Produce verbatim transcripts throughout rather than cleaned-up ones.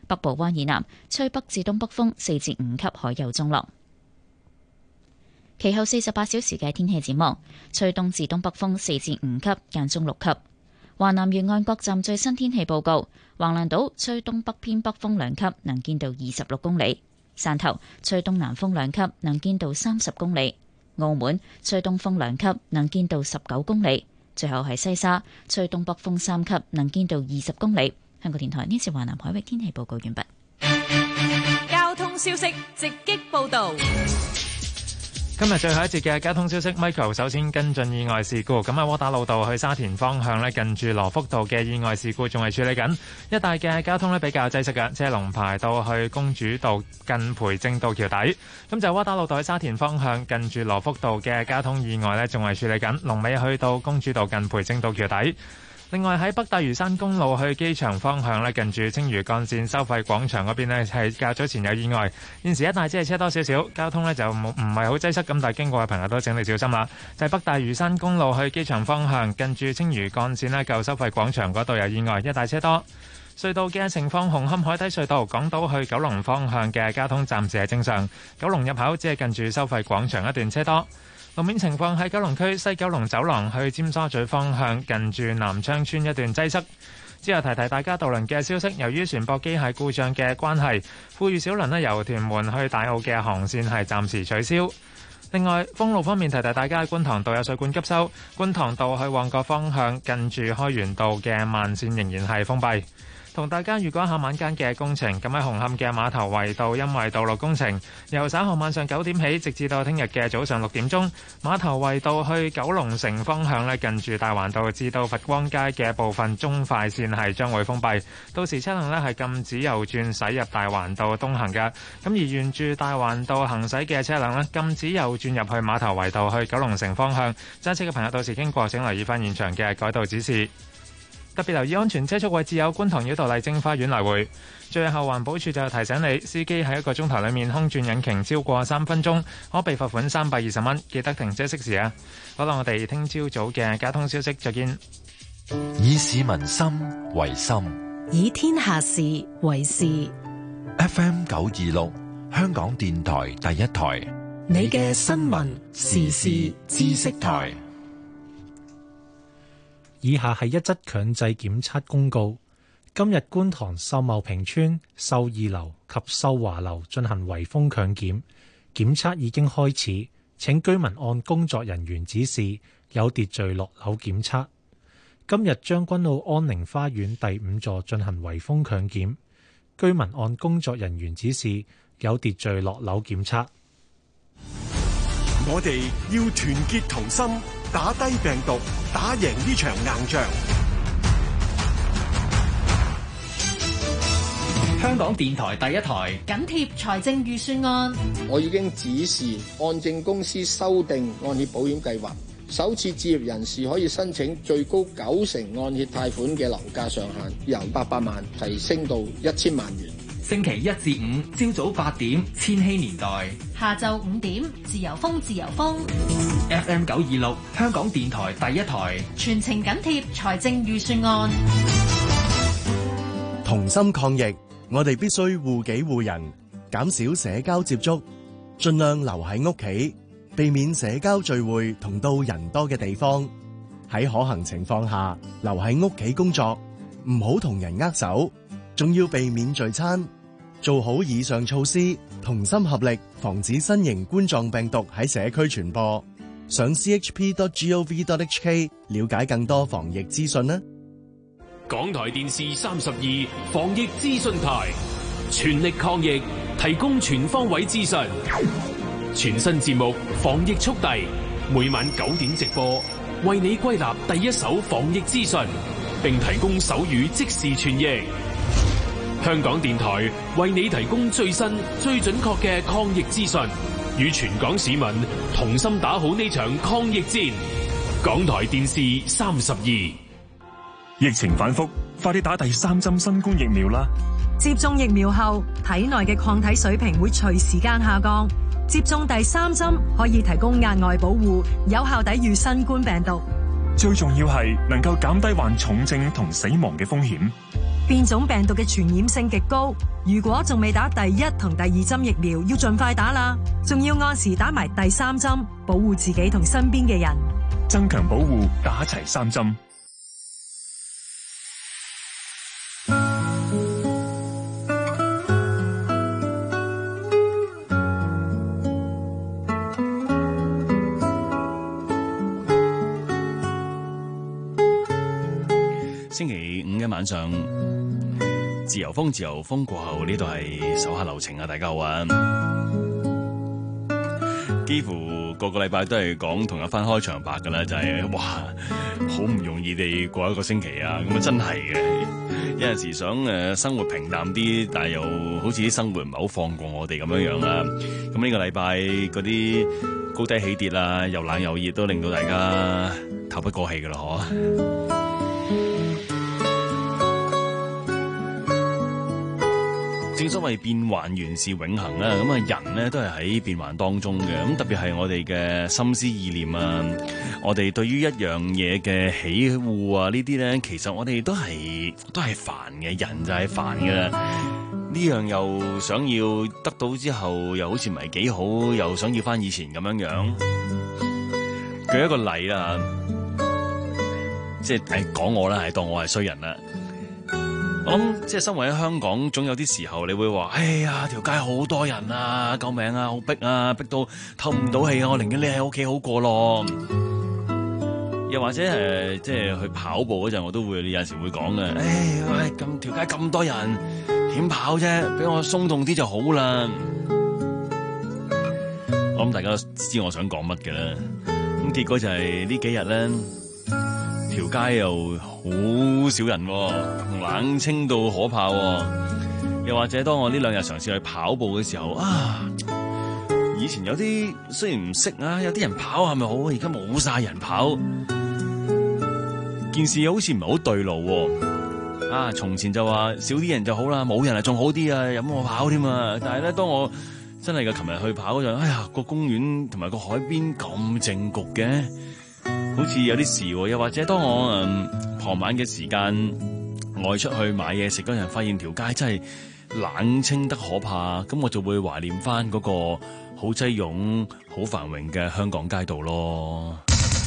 北部灣以南吹北至東北風四至五級，海有中浪。其後四十八小時嘅天氣展望，吹東至東北風四至五級，間中六級。華南沿岸各站最新天氣報告：橫瀾島吹東北偏北風兩級，能見度二十六公里；汕頭吹東南風兩級，能見度三十公里；澳門吹東風兩級，能見度十九公里。最後係西沙吹東北風三級，能見度二十公里。香港電台呢次華南海域天氣報告完畢。 交通消息直擊報道。 今日最後一節嘅交通消息 ，Michael 首先跟進意外事故。咁喺窩打老道去沙田方向呢，近住羅福道嘅意外事故仲係處理緊，一帶嘅交通呢比較擠塞嘅，車龍排到去公主道近培正道橋底。咁就窩打老道去沙田方向近住羅福道嘅交通意外呢，仲係處理緊，龍尾去到公主道近培正道橋底。另外喺北大嶼山公路去機場方向咧，近住青嶼幹線收費廣場嗰邊咧，係較早前有意外，現時一帶只係車多少少，交通呢就冇唔係好擠塞，咁但係經過嘅朋友都請你小心啦。就係、是、北大嶼山公路去機場方向，近住青嶼幹線咧舊收費廣場嗰度有意外，一帶車多。隧道嘅情況，紅磡海底隧道港島去九龍方向嘅交通暫時係正常，九龍入口只係近住收費廣場一段車多。路面情況喺九龍區西九龍走廊去尖沙咀方向，近住南昌村一段擠塞。之後提提大家渡輪嘅消息，由於船舶機械故障嘅關係，富裕小輪咧由屯門去大澳嘅航線係暫時取消。另外，封路方面提提大家，觀塘道有水管急修，觀塘道去旺角方向近住開源道嘅慢線仍然係封閉。同大家預告下晚間嘅工程，咁喺紅磡嘅馬頭圍道，因為道路工程，由稍後晚上九點起，直至到聽日嘅早上六點鐘，馬頭圍道去九龍城方向咧，近住大環道至到佛光街嘅部分中快線係將會封閉，到時車輛咧係禁止右轉駛入大環道東行嘅。咁而沿住大環道行駛嘅車輛咧，禁止右轉入去馬頭圍道去九龍城方向。揸車嘅朋友到時經過請留意翻現場嘅改道指示。特別留意安全車速位置有觀塘繞道麗晶花園來回。最後環保署就提醒你，司機喺一個鐘頭裏面空轉引擎超過三分鐘，可被罰款三百二十蚊。記得停車熄匙啊！好啦，我哋聽朝早嘅交通消息再見。 以市民心為心， 以天下事為事。 F M 九二六，香港電台第一台， 你嘅新聞時事知識台。 以下係一則強制檢測公告。今日觀塘秀茂坪村秀二樓及秀華樓進行圍封強檢，檢測已經開始，請居民按工作人員指示有秩序落樓檢測。今日將軍澳安寧花園第五座進行圍封強檢，居民按工作人員指示有秩序落樓檢測。 我哋要團結同心，打低病毒，打贏呢場硬仗。 香港電台第一台緊貼財政預算案， 我已經指示按證公司修訂按揭保險計劃，首次置業人士可以申請最高九成按揭貸款嘅樓價上限，由八百萬提升到一千萬元。 星期一至五朝早八點，千禧年代； 下晝五點，自由風自由風。 F M 九二六，香港電台第一台， 全程緊貼財政預算案。 同心抗疫，我哋必須護己護人，減少社交接觸，盡量留喺屋企，避免社交聚會同到人多嘅地方。喺可行情況下，留喺屋企工作，唔好同人握手，仲要避免聚餐。做好以上措施，同心合力，防止新型冠狀病毒喺社區傳播。上 c h p dot gov dot h k 了解更多防疫資訊啦。 港台電視三十二防疫資訊台，全力抗疫，提供全方位資訊。全新節目防疫速遞，每晚九點直播，為你歸納第一手防疫資訊，並提供手語即時傳譯。香港電台為你提供最新、最準確嘅抗疫資訊，與全港市民同心打好呢場抗疫戰。港台電視三十二。 疫情反覆，快啲打第三針新冠疫苗啦！ 接種疫苗後，體內嘅抗體水平會隨時間下降。接種第三針可以提供額外保護，有效抵禦新冠病毒。 最重要係能夠減低患重症同死亡嘅風險。 變種病毒嘅傳染性極高，如果仲未打第一同第二針疫苗，要盡快打啦，仲要按時打埋第三針，保護自己同身邊嘅人， 增強保護，打齊三針。 星期五嘅晚上，自由風自由風過後，呢度係手下留情啊！大家好啊！幾乎個個禮拜都係講同一番開場白噶啦，就係、是、哇，好唔容易地過一個星期啊！咁啊真係嘅，有陣時想誒生活平淡啲，但係又好似啲生活唔係好放過我哋咁樣樣啦。咁呢個禮拜嗰啲高低起跌啊，又冷又熱，都令到大家透不過氣噶啦，嗬。正所謂變幻原是永恆啦，咁啊人咧都係喺變幻當中嘅，咁特別係我哋嘅心思意念啊，我哋對於一樣嘢嘅喜惡啊，呢啲咧其實我哋都係都係煩嘅，人就係煩嘅啦。呢樣又想要得到之後，又好似唔係幾好，又想要翻以前咁樣樣。舉一個例啦，即係誒講我啦，係當我係衰人啦。我諗即係生活喺香港，總有啲時候你會話：哎呀，條街好多人啊，救命啊，好逼啊，逼到透唔到氣啊！我寧願匿喺屋企好過咯。又或者誒，即係去跑步嗰陣，我都會有陣時會講嘅。哎喂，咁條街咁多人，點跑啫？俾我鬆動啲就好啦。我諗大家都知我想講乜嘅啦。咁結果就係呢幾日咧。條街又好少人，冷清到可怕。又或者當我呢兩日嘗試去跑步嘅時候，啊，以前有啲雖然唔識啊，有啲人跑係咪好？而家冇晒人跑，件事好似唔係好對路。啊，從前就話少啲人就好啦，冇人啊仲好啲啊，有我跑添啊。但係咧，當我真係嘅琴日去跑嗰陣，哎呀，個公園同埋個海邊咁靜焗嘅。好似有啲事喎，又或者當我嗯傍晚嘅時間外出去買嘢食嗰陣，發現條街真係冷清得可怕，咁我就會懷念翻嗰個好擠擁、好繁榮嘅香港街道咯。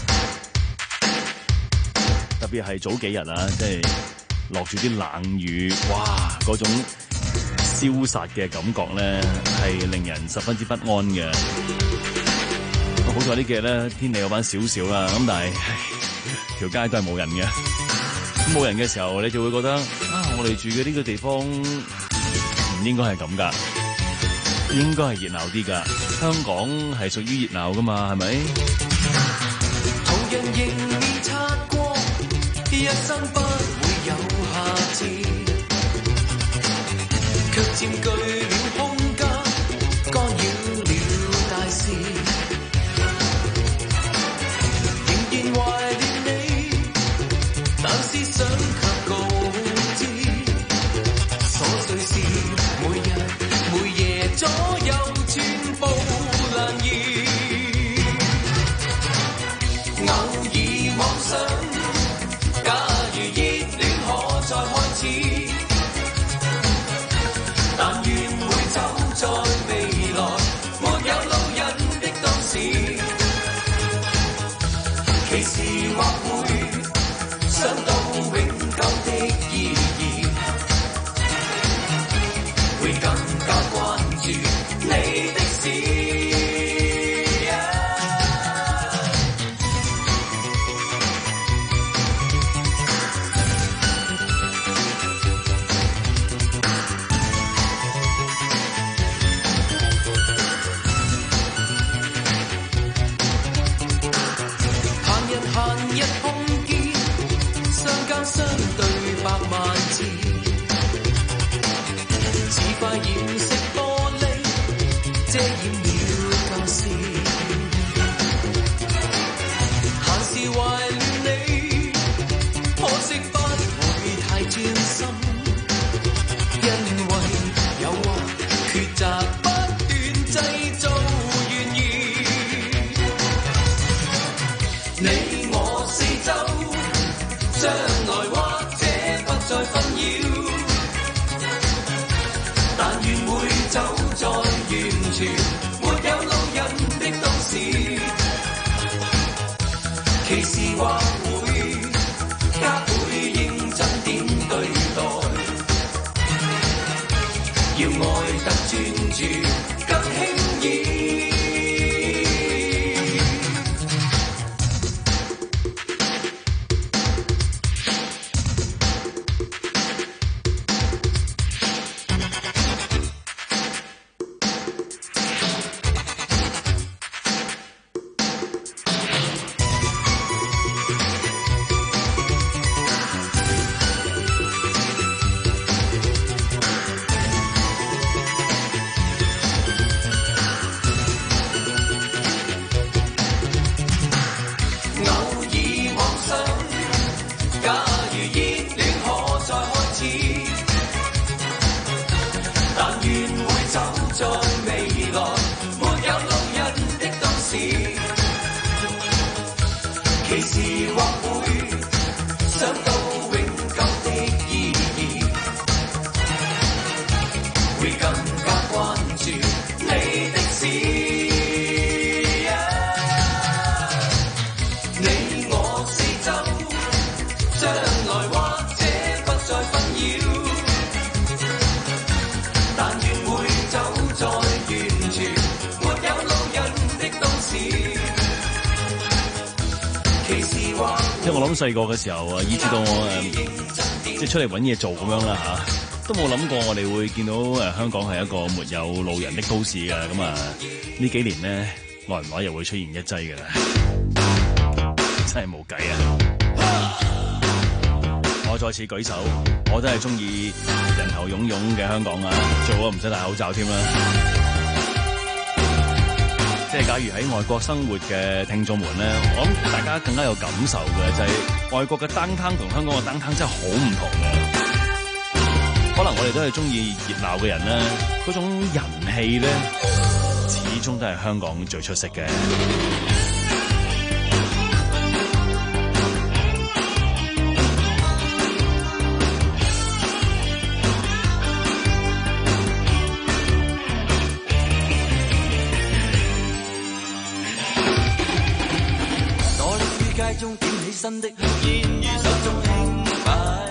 特別係早幾日啊，即係落住啲冷雨，哇！嗰種消殺嘅感覺咧，係令人十分之不安嘅。好在呢幾日咧天氣有翻少少啦，咁但係條街都係冇人嘅。冇人嘅時候，你就會覺得啊，我哋住嘅呢個地方唔應該係咁噶，應該係熱鬧啲噶。香港係屬於熱鬧噶嘛，係咪？ 途人迎面擦過，一生不會有下次，卻佔據了空間，干擾了大事。懷念你，但思想卻告知，瑣碎事每日每夜左右全部難言。偶爾妄想，假如熱戀可再開始，但願會走在未來，沒有路人的都市。其時或會想到永久的意義，會更加關注你的事。一空間，相交相對百萬次，似塊染色玻璃遮掩了舊事。閒時懷念你，可惜不會太專心，因為誘惑抉擇不斷製造懸疑。你我四周，將來或者不再紛擾。 要愛得專注更輕易。 即係我諗細個嘅時候啊，以至到我誒，即係出嚟揾嘢做咁樣啦嚇，都冇諗過我哋會見到誒香港係一個沒有路人的都市嘅。咁啊呢幾年咧，耐唔耐又會出現一劑嘅啦，真係冇計啊！我再次舉手，我都係中意人頭湧湧嘅香港啊，最好唔使戴口罩添啦。即係假如喺外國生活嘅聽眾們咧，我諗大家更加有感受嘅就係、是、外國嘅 downtown 同香港嘅 downtown 真係好唔同嘅。可能我哋都係中意熱鬧嘅人咧，嗰種人氣咧，始終都係香港最出色嘅。 中點起身的煙雨手中輕擺，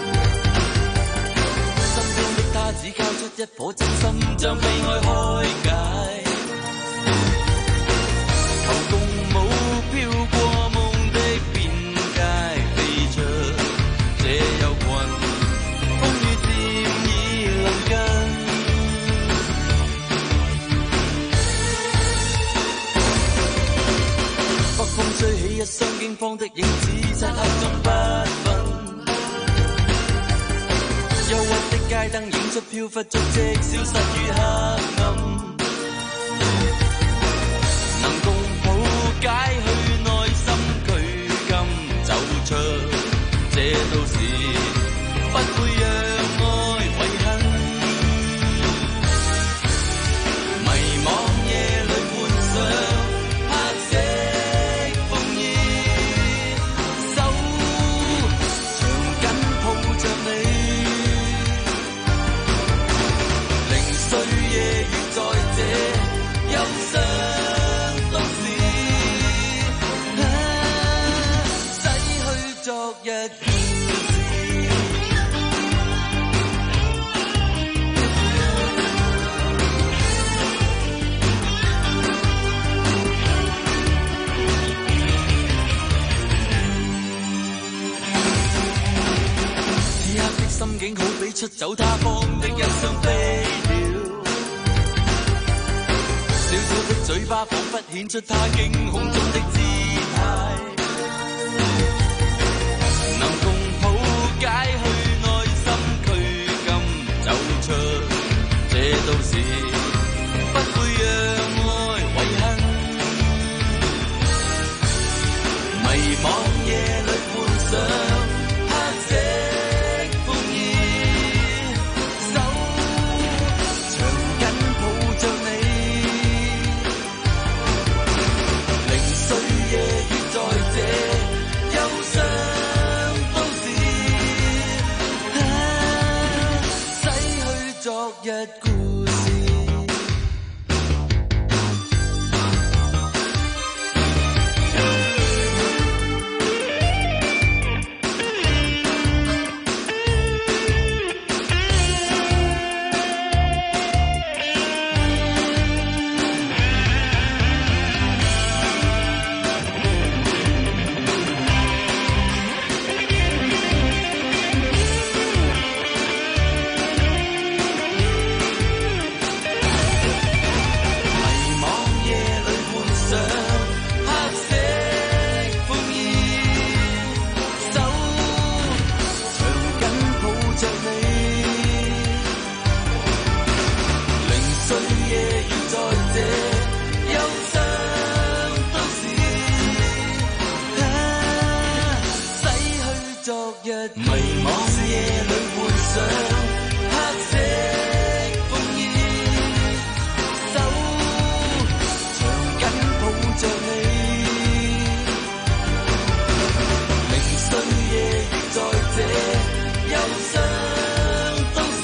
身邊的他只交出一顆真心，將悲哀開解。頭共舞飄過夢的邊界，飛出這幽魂，風雨漸已臨近。北風吹起一雙驚慌的影子，漆黑中不分。憂鬱的街燈映出飄忽足跡，消失於黑暗。能共抱解去內心拘禁，走出這都市，不會讓愛遺恨。迷惘夜裏幻想。心境好比出走他方的一雙飛鳥，小小的嘴巴彷彿顯出他驚恐中的姿態，能共抱解去內心拘禁，走出這都市，不會讓愛遺憾。迷惘夜裏幻想。一故事。 迷惘夜裏幻想黑色風衣，手長緊抱着你，明信夜月在這憂傷都市，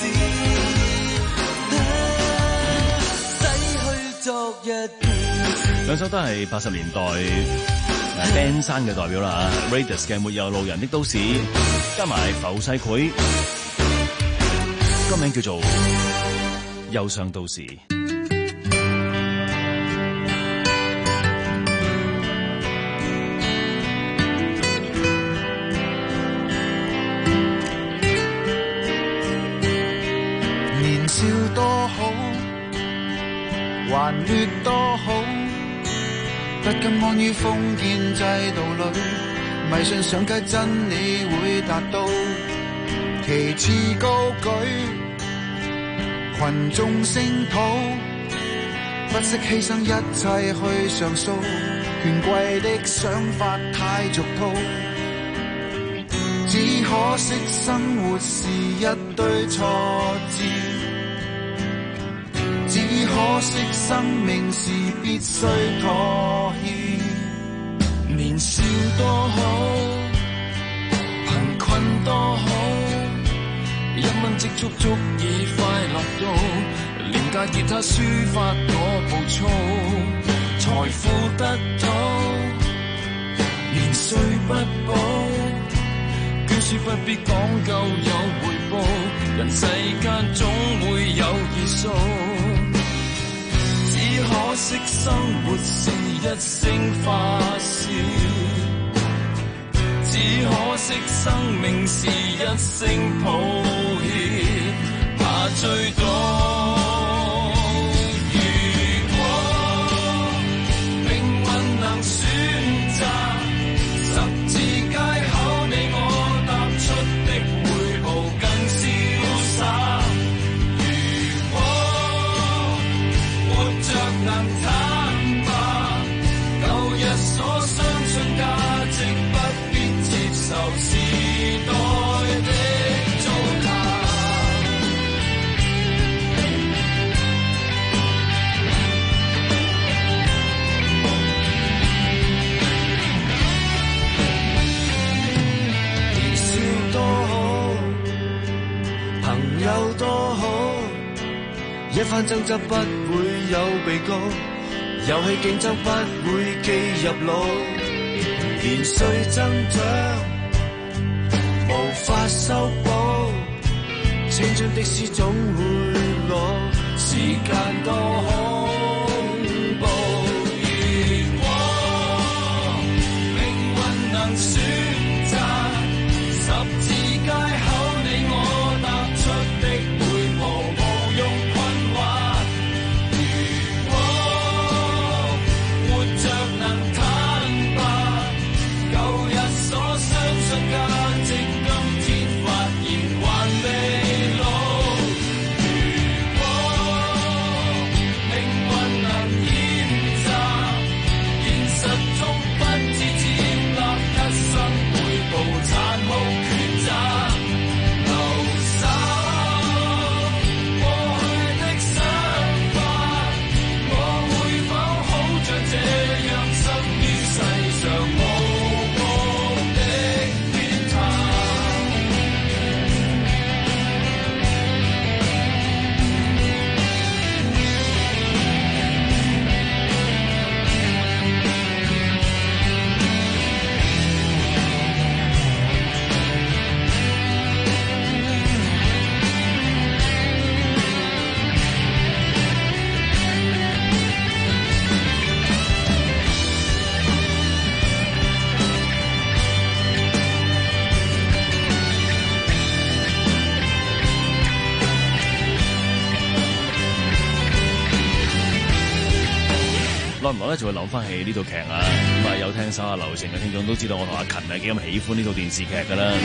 洗去昨日故事。 兩首都係八十年代band 山嘅代表啦 Raidas 嘅沒有路人的都市，加埋浮世繪，歌名叫做憂傷都市。 年少多好，還劣多好，不甘安於封建制度裏，迷信上街真理會達到，旗幟高舉，群眾聲討，不惜犧牲一切去上訴，權貴的想法太俗套，只可惜生活是一堆挫折，只可惜生命是必須妥協。年少多好，貧困多好，一蚊積蓄足以快樂到，廉價吉他抒發我暴躁，財富得到，年歲不保，捐書不必講究有回報，人世間總會有異數。只可惜生活是一聲發笑，只可惜生命是一聲抱歉，怕追到。如果命運能選擇，十字街口你我踏出的每步更瀟灑。能坦白，舊日所相信價值不必接受時代的糟蹋。年少多好，朋友多好，一番爭執不會有被告，遊戲競爭不會記入腦，年歲增長無法修補，青春的詩總會老，時間多恐怖。如果命運能選擇，十字街口你我踏出的每步無用困惑。價值今天發現還未老，如果命運能演習，現實中不知踐踏一生每步殘酷抉擇，留守過去的想法，我會否好像這樣生於世上無過的耐唔耐咧就會諗翻起呢套劇啊！咁啊，有聽手下留情嘅聽眾都知道我同阿勤係幾咁喜歡呢套電視劇噶啦。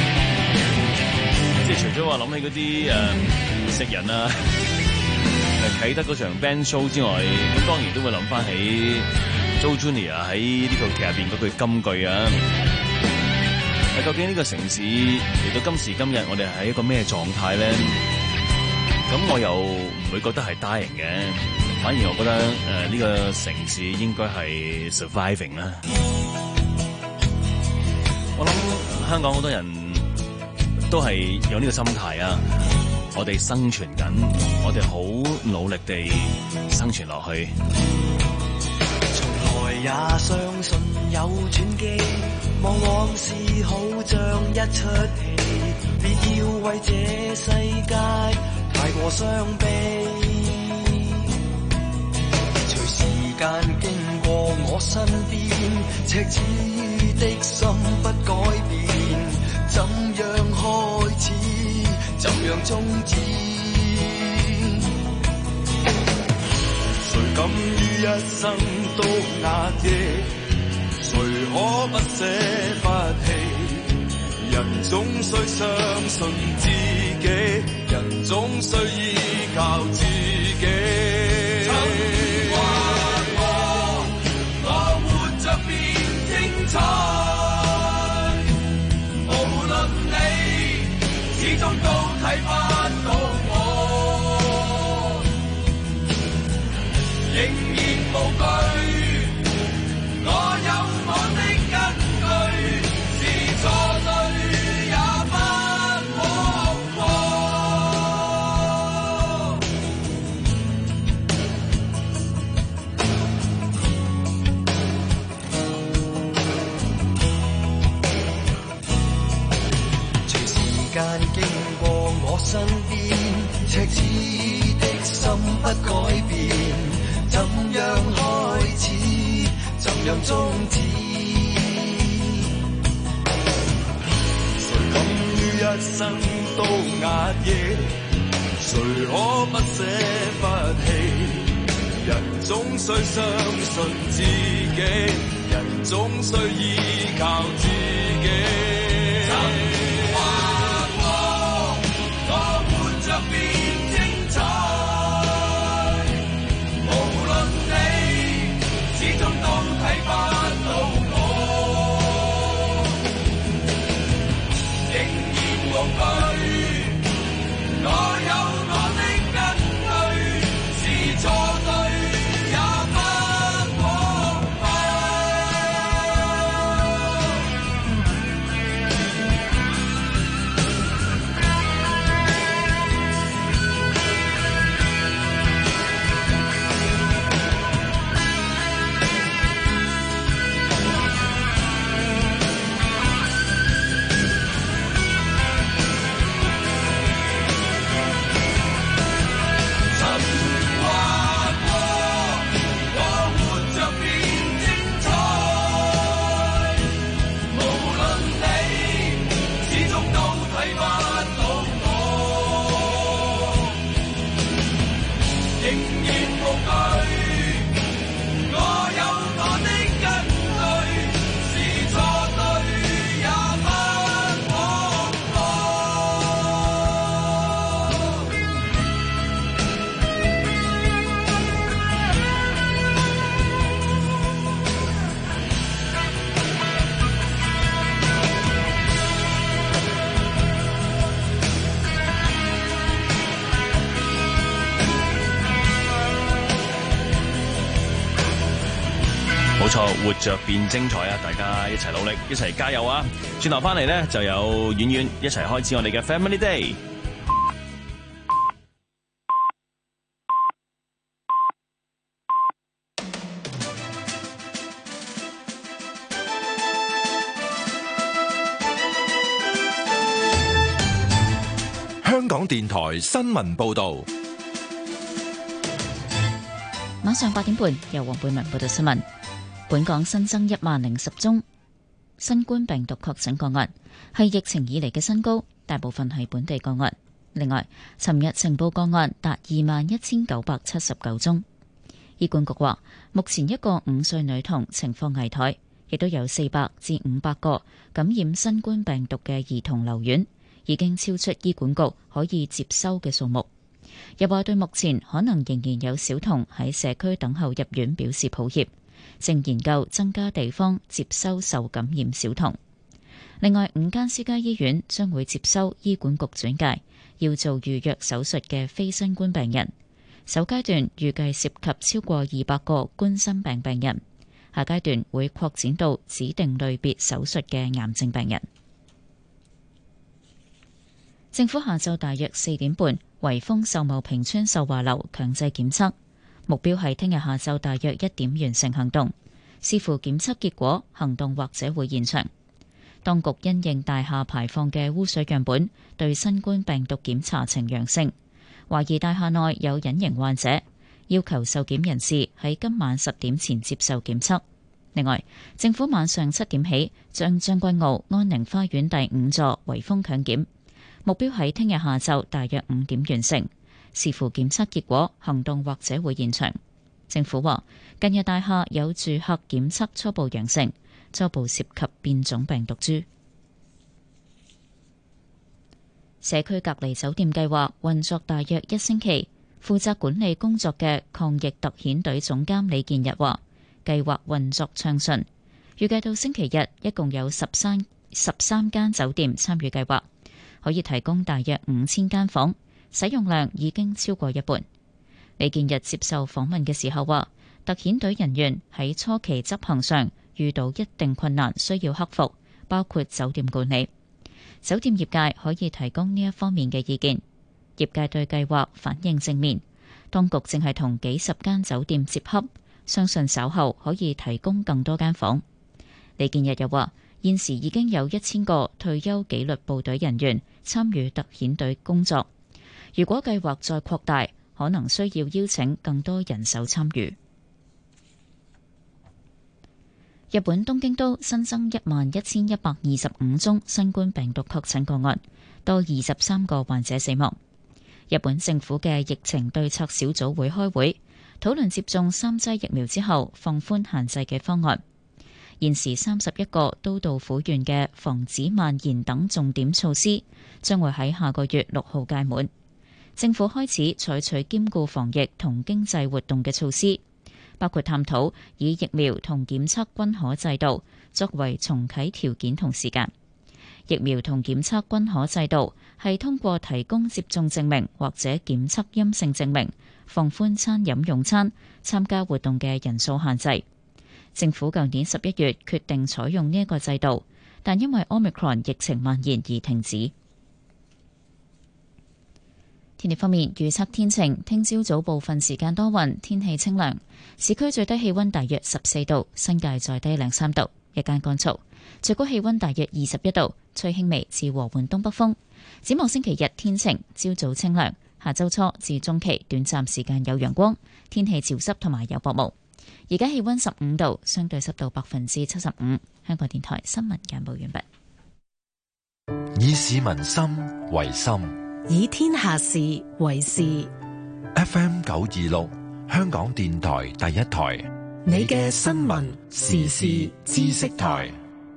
即係除咗話諗起嗰啲誒食人啊、啟德嗰場 band show 之外，咁當然都會諗翻起 Joe Junior 喺呢套劇入邊嗰句金句啊！ 究竟呢個城市嚟到今時今日，我哋係一個咩狀態咧？咁我又唔會覺得係 dying 嘅，反而我覺得誒呢、呃這個城市應該係 surviving 啦。我諗香港好多人都係有呢個心態啊！我哋生存緊，我哋好努力地生存落去。 從來也相信有轉機，望往事好像一出戲，別要為這世界太過傷悲。隨時間經過我身邊，赤子的心不改變，怎樣開始，怎樣終止？誰敢於一生都壓抑？誰可不捨發氣？人總需相信自己，人總需依靠自己。曾話過，我活着變精彩，無論你始終都睇不到我，仍然無懼。我有我的根據，是錯對也不可過。隨時間經過我身邊，赤子的心不改變，怎樣開始，怎樣終止？誰敢於一生都壓抑？誰可不捨發氣？人總需相信自己，人總需依靠自己。曾話過，我活着變精彩，無論你始終都睇不到我，仍然無懼。我有我的根據，是錯對也不可怕。 冇錯，活着變精彩啊！大家一齊努力，一齊加油啊！轉頭翻嚟咧，就有遠遠一齊開始我哋嘅 Family Day。 香港電台新聞報導。 晚上八點半，由黃貝文報道新聞。本港新增一萬零十宗新冠病毒確診個案，係疫情以嚟嘅新高，大部分係本地個案。另外，尋日呈報個案達二萬一千九百七十九宗。醫管局話，目前一個五歲女童情況危殆，亦都有四百至五百個感染新冠病毒嘅兒童留院，已經超出醫管局可以接收嘅數目。又話對目前可能仍然有小童喺社區等候入院表示抱歉，正研究增加地方接收受感染小童。 另外五間私家醫院將會接收醫管局轉介要做預約手術嘅非新冠病人，首階段預計涉及超過二百個冠心病病人，下階段會擴展到指定類別手術嘅癌症病人。政府下晝大約四點半圍封秀茂坪村秀華樓強制檢測，目標係聽日下晝大約一點完成行動，視乎檢測結果，行動或者會延長。當局因應大廈排放嘅污水樣本對新冠病毒檢查呈陽性，懷疑大廈內有隱形患者，要求受檢人士喺今晚十點前接受檢測。另外，政府晚上七點起將將軍澳安寧花園第五座圍封強檢，目標喺聽日下晝大約五點完成，視乎檢測結果，行動或者會延長。政府話，近日大廈有住客檢測初步陽性，初步涉及變種病毒株。社區隔離酒店計劃運作大約一星期，負責管理工作嘅抗疫特遣隊總監李建日話，計劃運作暢順，預計到星期日一共有十三十三間酒店參與計劃，可以提供大約五千間房，使用量已經超過一半。李建日接受訪問嘅時候話，特遣隊人員喺初期執行上遇到一定困難，需要克服，包括酒店管理。酒店業界可以提供呢一方面嘅意見，業界對計劃反應正面，當局正係同幾十間酒店接洽，相信稍後可以提供更多間房。李建日又話，現時已經有一千個退休紀律部隊人員參與特遣隊工作，如果計劃再擴大，可能需要邀請更多人手參與。日本東京都新增一萬一千一百二十五宗新冠病毒確診個案，多二十三個患者死亡。日本政府嘅疫情對策小組會開會，討論接種三劑疫苗之後放寬限制嘅方案。現時三十一個都道府縣嘅防止蔓延等重點措施將會喺下個月六號屆滿。政府開始採取兼顧防疫同經濟活動嘅措施，包括探討以疫苗同檢測均可制度作為重啟條件同時間。疫苗同檢測均可制度係通過提供接種證明或者檢測陰性證明，放寬餐飲用餐、參加活動嘅人數限制。政府舊年十一月決定採用呢一個制度，但因為 Omicron 疫情蔓延而停止。天氣方面，預測天晴，聽朝早部分時間多雲，天氣清涼，市區最低氣溫大約十四度，新界再低兩三度，日間乾燥，最高氣溫大約二十一度，吹輕微至和緩東北風。展望星期日天晴，朝早清涼，下周初至中期短暫時間有陽光，天氣潮濕同埋有薄霧。而家氣溫十五度，相對濕度百分之七十五。香港電台新聞簡報完畢。 以市民心為心， 以天下事為事。 F M 九二六，香港電台第一台， 你嘅新聞時事知識台。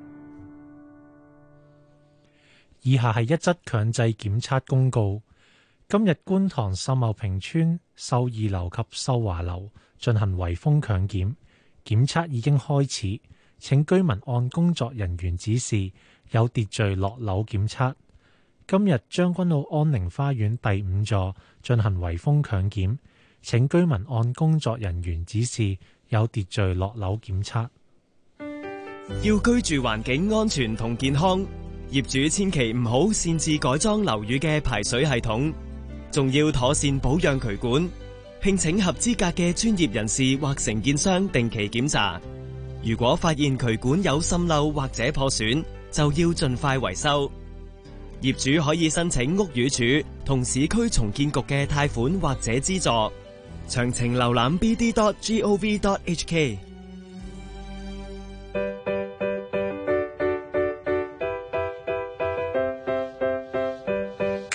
以下係一則強制檢測公告。今日觀塘秀茂坪村秀二樓及秀華樓進行圍封強檢，檢測已經開始，請居民按工作人員指示有秩序落樓檢測。今日將軍澳安寧花園第五座進行圍封強檢，請居民按工作人員指示有秩序落樓檢測。 要居住環境安全同健康，業主千祈唔好擅自改裝樓宇嘅排水系統，仲要妥善保養渠管，聘請合資格嘅專業人士或承建商定期檢查。如果發現渠管有滲漏或者破損，就要盡快維修。業主可以申請屋宇署同市區重建局嘅貸款或者資助，詳情瀏覽 b d dot gov dot h k。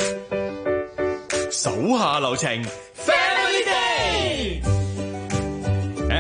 手下留情 Family Day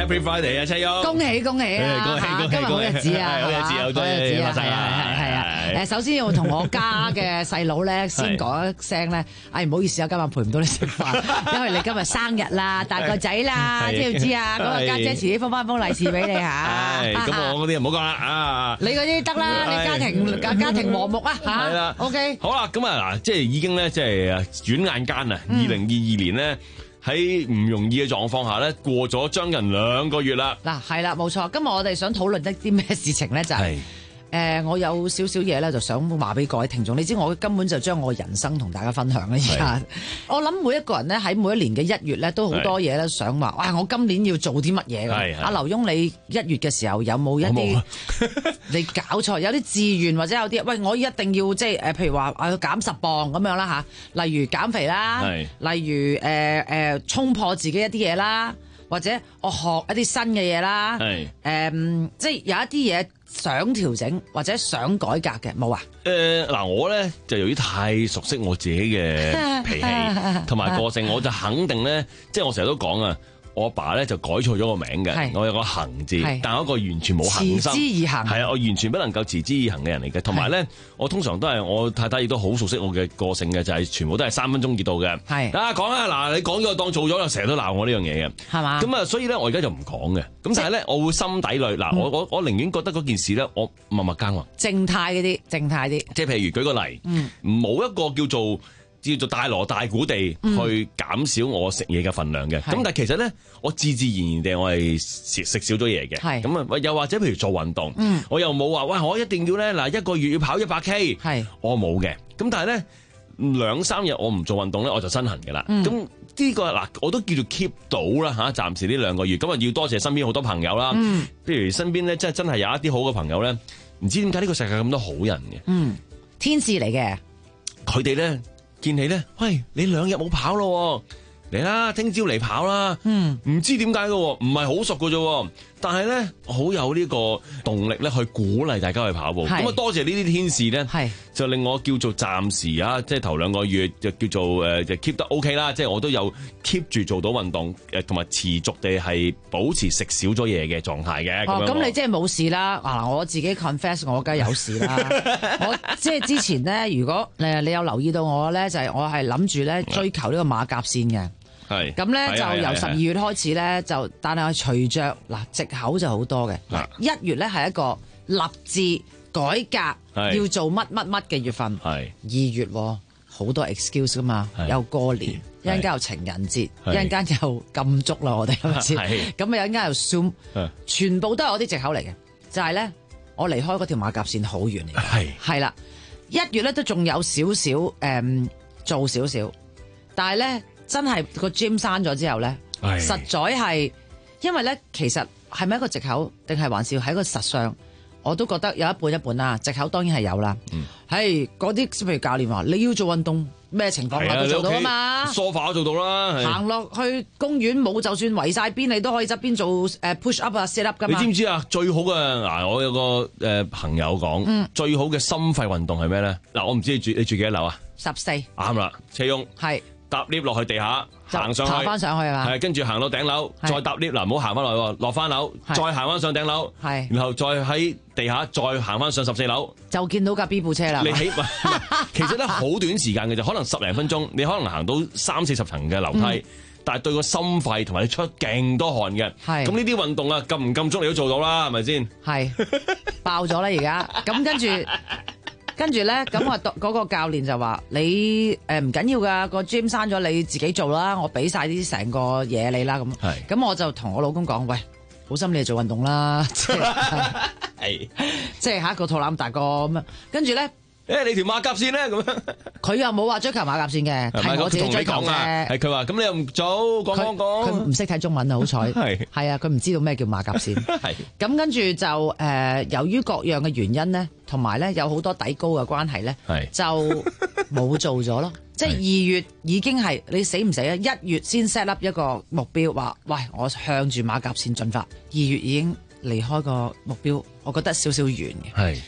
Happy Friday 啊，車優！ 恭喜恭喜啊！ 恭喜恭喜！ 今日好日子啊， 好日子，好多日子啊， 係啊係啊！誒，首先要同我家嘅細佬咧先講一聲咧，哎唔好意思啊，今日陪唔到你食飯，因為你今日生日啦，大個仔啦，知唔知啊？咁啊家姐遲啲封翻封利是俾你嚇。 係，咁我嗰啲唔好講啦啊！ 你嗰啲得啦，你家庭家家庭和睦啊嚇。係啦 ，OK。 好啦，咁啊嗱，即係已經咧，即係轉眼間啊，二零二二年咧。喺唔容易嘅狀況下咧，過咗將近兩個月啦。 嗱，係啦，冇錯。今日我哋想討論一啲咩事情咧？就係、是、誒、呃，我有少少嘢咧，就想話俾各位聽眾。你知我根本就將我人生同大家分享啦。而家我諗每一個人咧喺每一年嘅一月咧，都好多嘢咧想話，哇！我今年要做啲乜嘢㗎？阿劉墉，你一月嘅時候有冇一啲你搞錯？有啲志願或者有啲，喂，我一定要即係誒，譬如話我要減十磅咁樣啦嚇，例如減肥啦，例如誒誒、呃呃、衝破自己一啲嘢啦，或者我學一啲新嘅嘢啦，誒、呃、即係有一啲嘢想調整或者想改革嘅，冇啊？ 誒嗱、呃，我咧就由於太熟悉我自己嘅脾氣同埋個性，我就肯定咧，即係我成日都講啊。我阿爸咧就改錯咗個名嘅，我有個行字，但係我一個完全冇恒心，持之以恆，係啊，我完全不能夠持之以恆嘅人嚟嘅。同埋咧，我通常都係我太太亦都好熟悉我嘅個性嘅，就係、是、全部都係三分鐘熱度嘅。係啊，講啊，嗱，你講咗當做咗，又成日都鬧我呢樣嘢嘅，係嘛？咁啊，所以咧，我而家就唔講嘅。咁但係咧，我會心底裏嗱，我我我寧願覺得嗰件事咧，我默默耕耘， 靜態嗰啲，靜態啲。 即係譬如舉個例，冇、嗯、一個叫做。叫做大鑼大鼓地去減少我食嘢嘅份量嘅，咁、嗯、但係其實咧，我自自然然地我係食食少咗嘢嘅，咁啊又或者譬如做運動，嗯、我又冇話喂我一定要咧嗱一個月要跑一百 K， 我冇嘅，咁但係咧兩三日我唔做運動咧我就身痕嘅啦，咁呢、嗯、個嗱我都叫做 keep 到啦嚇，暫時呢兩個月，咁啊要多謝身邊好多朋友啦，譬、嗯、如身邊咧真係真係有一啲好嘅朋友咧，唔知點解呢個世界咁多好人嘅， 嗯，天使嚟嘅， 佢哋咧。見你咧，喂，你兩日冇跑咯，嚟啦，聽朝嚟跑啦。嗯，唔知點解嘅，唔係好熟嘅啫，但係咧好有呢個動力咧去鼓勵大家去跑步。咁啊，多謝呢啲天使咧，就令我叫做暫時啊，即係頭兩個月就叫做誒就 keep 得 OK 啦，即係我都有 keep 住做到運動誒，同埋持續地係保持食少咗嘢嘅狀態嘅。 哦，咁你即係冇事啦。嗱，我自己 confess 我梗係有事啦。我即係之前咧，如果誒你有留意到我咧，就係、是、我係諗住咧追求呢個馬甲線嘅。係咁咧，就由十二月開始咧，就但係隨着嗱藉口就好多嘅。一月咧係一個立志改革要做乜乜乜嘅月份。係二月好多 excuse 噶嘛，有過年，一陣間有情人節，一陣間又禁足啦，我哋係咪先？咁啊，一陣間又 Zoom，全部都係我啲藉口嚟嘅。就係咧，我離開嗰條馬甲線好遠嚟嘅。係係啦，一月咧都仲有少少誒做少少，但係咧。真係個 gym 閂咗之後咧，實在係，因為咧其實係咪一個藉口，定係還是喺個實上，我都覺得有一半一半啦。藉口當然係有啦，係嗰啲譬如教練話你要做運動，咩情況下都做到啊嘛，梳化都做到啦，行落去公園冇就算圍晒邊，你都可以側邊做誒 push up 啊 sit up 噶嘛。你知唔知啊？最好嘅嗱，我有個誒朋友講，嗯、最好嘅心肺運動係咩咧？嗱，我唔知你住你住幾多樓啊？十四。啱啦，車翁係。搭 lift 落去地下，行上去，爬翻上去啊！係跟住行到頂樓，再搭 lift 嗱，唔好行翻落去，落翻樓，再行翻上頂樓，係，然後再喺地下再行翻上十四樓，就見到架 B 部車啦。你起，其實咧好短時間嘅啫，可能十零分鐘，你可能行到三四十層嘅樓梯，嗯、但係對個心肺同埋你出勁多汗嘅，係。咁呢啲運動啊，撳唔撳足你都做到啦，係咪先？係爆咗啦而家，咁跟住。跟住咧，咁我嗰個教練就話：你誒唔緊要噶，個 gym 閂咗，你自己做啦，我俾晒啲成個嘢你啦。咁，咁我就同我老公講：喂，好心你做運動啦，即係即係下一個肚腩大個咁樣。跟住咧。誒，你條馬甲線咧咁樣，佢又冇話追求馬甲線嘅，係我自己追求嘅。係佢話，咁你又唔做，講講講。佢唔識睇中文啊，好彩。係係啊，佢唔知道咩叫馬甲線。係咁跟住就誒，由於各樣嘅原因咧，同埋咧有好多底高嘅關係咧，就冇做咗咯。即係二月已經係你死唔死啊？一月先 set up 一個目標，話喂，我向住馬甲線進發。二月已經離開個目標，我覺得少少遠嘅。係。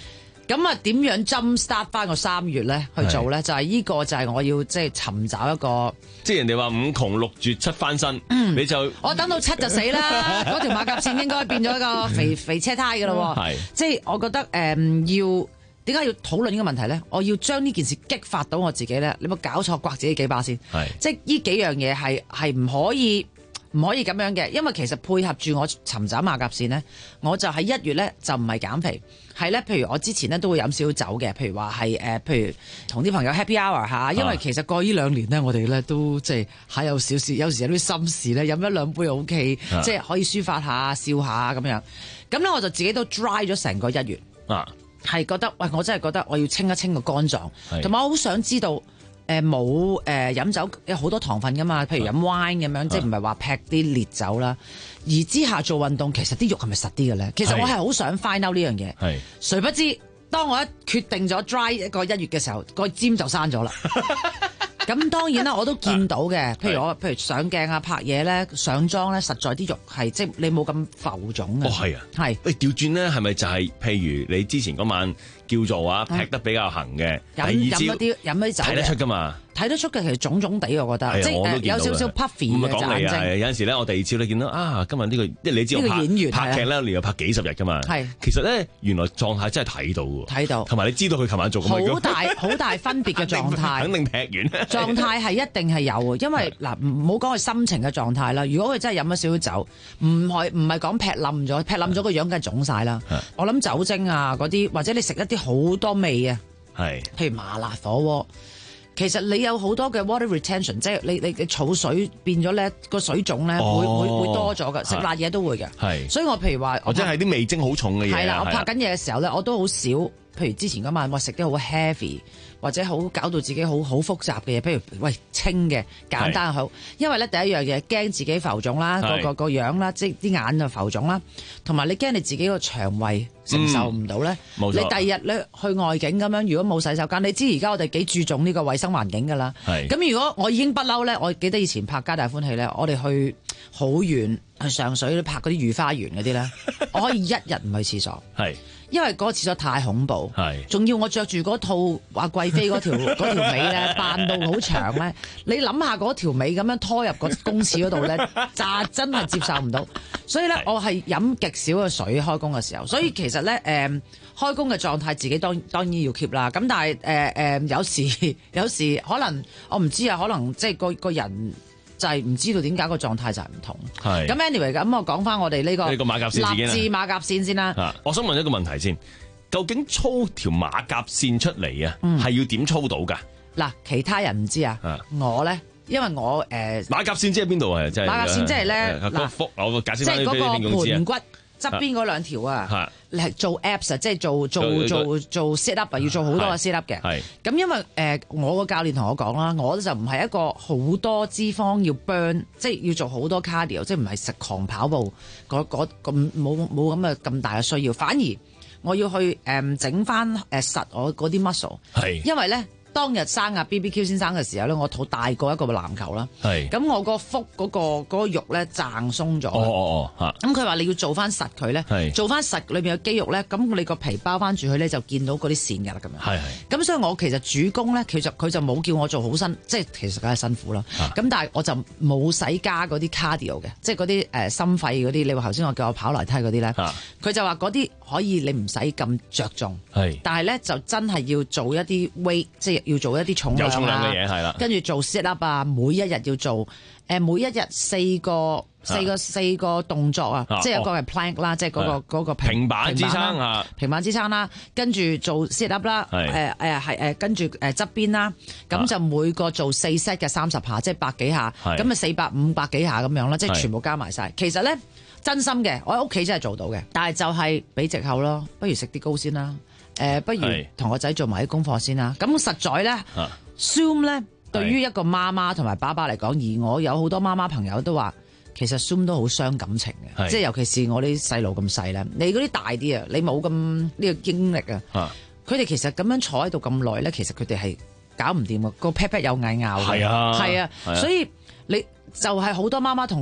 咁啊，點樣 jump start 翻個三月咧去做咧？就係呢個就係我要即係尋找一個， 即係人哋話五窮六絕七翻身， 嗯、 你就我等到七就死啦！嗰條馬甲線應該變咗一個肥肥車胎噶咯， 係即係我覺得誒、嗯、要。點解要討論呢個問題咧？我要將呢件事激發到我自己咧。你冇搞錯，刮自己幾巴先？ 係即係呢幾樣嘢係係唔可以唔可以咁樣嘅，因為其實配合住我尋找馬甲線咧，我就喺一月咧就唔係減肥，係咧。譬如我之前咧都會飲少少酒嘅，譬如話係誒，譬如同啲朋友 happy hour 嚇，因為其實過呢兩年咧，我哋咧都即係係有少少，有時有啲心事咧，飲一兩杯 O K，即係可以抒發下、笑下咁樣。咁咧我就自己都 dry 咗成個一月。啊係覺得，喂！我真係覺得我要清一清個肝臟，同埋我好想知道，誒冇誒飲酒有好多糖分噶嘛，譬如飲 wine 咁樣，即係唔係話劈啲烈酒啦。而之下做運動，其實啲肉係咪實啲嘅咧？其實我係好想 find out 呢樣嘢。係，誰不知當我一決定咗 dry 一個一月嘅時候，個尖就生咗啦。咁當然啦，我都見到嘅，譬如我譬如上鏡啊、拍嘢咧、上妝咧，實在啲肉係即係你冇咁浮腫嘅。 哦，係啊， 係。 誒調轉咧，係咪就係譬如你之前嗰晚叫做啊劈得比較行嘅，第二朝飲一啲飲一啲酒睇得出㗎嘛？ 睇得出嘅，其實腫腫地，我覺得，即係有少少 puffy 嘅眼睛。 有陣時咧，我第二朝咧見到啊，今日呢個，即係你知我拍拍劇咧，你又拍幾十日㗎嘛？係。其實咧，原來狀態真係睇到喎。睇到。同埋你知道佢琴晚做咁好大好大分別嘅狀態。 肯定劈完。狀態係一定係有嘅，因為嗱唔好講佢心情嘅狀態啦。如果佢真係飲咗少少酒，唔係唔係講劈冧咗，劈冧咗個樣梗係腫晒啦。我諗酒精啊嗰啲，或者你食一啲好多味啊，係，譬如麻辣火鍋。其實你有好多嘅 water retention， 即係你你嘅儲水變咗咧，個水腫咧、哦、會會會多咗㗎，食辣嘢都會嘅。係，所以我譬如話， 或者係啲味精好重嘅嘢。 係啦，我拍緊嘢嘅時候咧，我都好少，譬如之前嗰晚我食啲好 heavy，或者好搞到自己好好複雜嘅嘢，譬如喂清嘅簡單好，因為咧第一樣嘢驚自己浮腫啦，個個個樣啦，即係啲眼就浮腫啦，同埋你驚你自己個腸胃承受唔到咧。冇錯。你第二日咧去外景咁樣，如果冇洗手間，你知而家我哋幾注重呢個衛生環境㗎啦。係。咁如果我已經不嬲咧，我記得以前拍《皆大歡喜》咧，我哋去好遠去上水拍嗰啲御花園嗰啲咧，我可以一日唔去廁所。係。因為嗰個廁所太恐怖，仲要我着住嗰套話貴妃嗰條嗰條尾咧，扮到好長咧。你諗下嗰條尾咁樣拖入個公廁嗰度咧，就真係接受唔到。所以咧，我係飲極少嘅水開工嘅時候。所以其實咧，誒、呃、開工嘅狀態自己當當然要 keep 啦。咁但係誒誒有時有時可能我唔知啊，可能即係個個人。就係唔知道點解個狀態就係唔同。係咁 anyway 咁，我講翻我哋呢個立志馬甲線先啦。 我想問一個問題先，究竟操條馬甲線出嚟啊，係要點操到㗎？嗱， 其他人唔知啊，我咧，因為我誒馬甲線即係邊度啊？即係馬甲線即係咧嗱， 我解釋即係嗰個盤骨側邊嗰兩條啊，係做 abs 啊，即係做做做做 set up 啊，要做好多嘅 set up 嘅。係咁，因為誒我個教練同我講啦，我就唔係一個好多脂肪要 burn，即係要做好多 cardio，即係唔係食狂跑步嗰嗰咁冇冇咁嘅咁大嘅需要，反而我要去誒整翻誒實我嗰啲 muscle。係因為咧。當日生阿 B B Q 先生嘅時候咧，我肚大過一個籃球啦。係咁，我個腹嗰個嗰個肉咧撐鬆咗。哦哦哦，咁佢話你要做翻實佢咧，做翻實裏面嘅肌肉咧，咁你個皮包翻住佢咧，就見到嗰啲線㗎啦咁樣。係係。咁所以我其實主攻咧，其實佢就冇叫我做好辛，即係其實梗係辛苦啦。咁但係我就冇使加嗰啲 cardio 嘅，即係嗰啲誒心肺嗰啲。你話頭先我叫我跑樓梯嗰啲咧，佢就話嗰啲可以你唔使咁着重。係。但係咧就真係要做一啲 weight，即係。要做一啲重量啊，有重量嘅嘢係啦，跟住做 sit up 啊，每一日要做誒，每一日四個四個四個動作啊，即係一個係 plank 啦，即係嗰個嗰個平板支撐啊， 平板支撐啦，跟住做 sit up 啦，誒誒係誒跟住誒側邊啦，咁就每個做四 set 嘅三十下，即係百幾下，咁啊四百五百幾下咁樣啦，即係全部加埋晒。其實咧真心嘅，我喺屋企真係做到嘅，但係就係俾藉口咯，不如食啲糕先啦。誒、呃，不如同個仔做埋啲功課先啦。咁實在咧、啊、，Zoom 咧對於一個媽媽同埋爸爸嚟講，而我有好多媽媽朋友都話，其實 Zoom 都好傷感情嘅，即係尤其是我啲細路咁細咧，你嗰啲大啲啊，你冇咁呢個經歷啊，佢哋其實咁樣坐喺度咁耐咧，其實佢哋係搞唔掂啊，個 pat pat 有嗌拗嘅，係啊，係啊，啊，所以你就係好多媽媽同我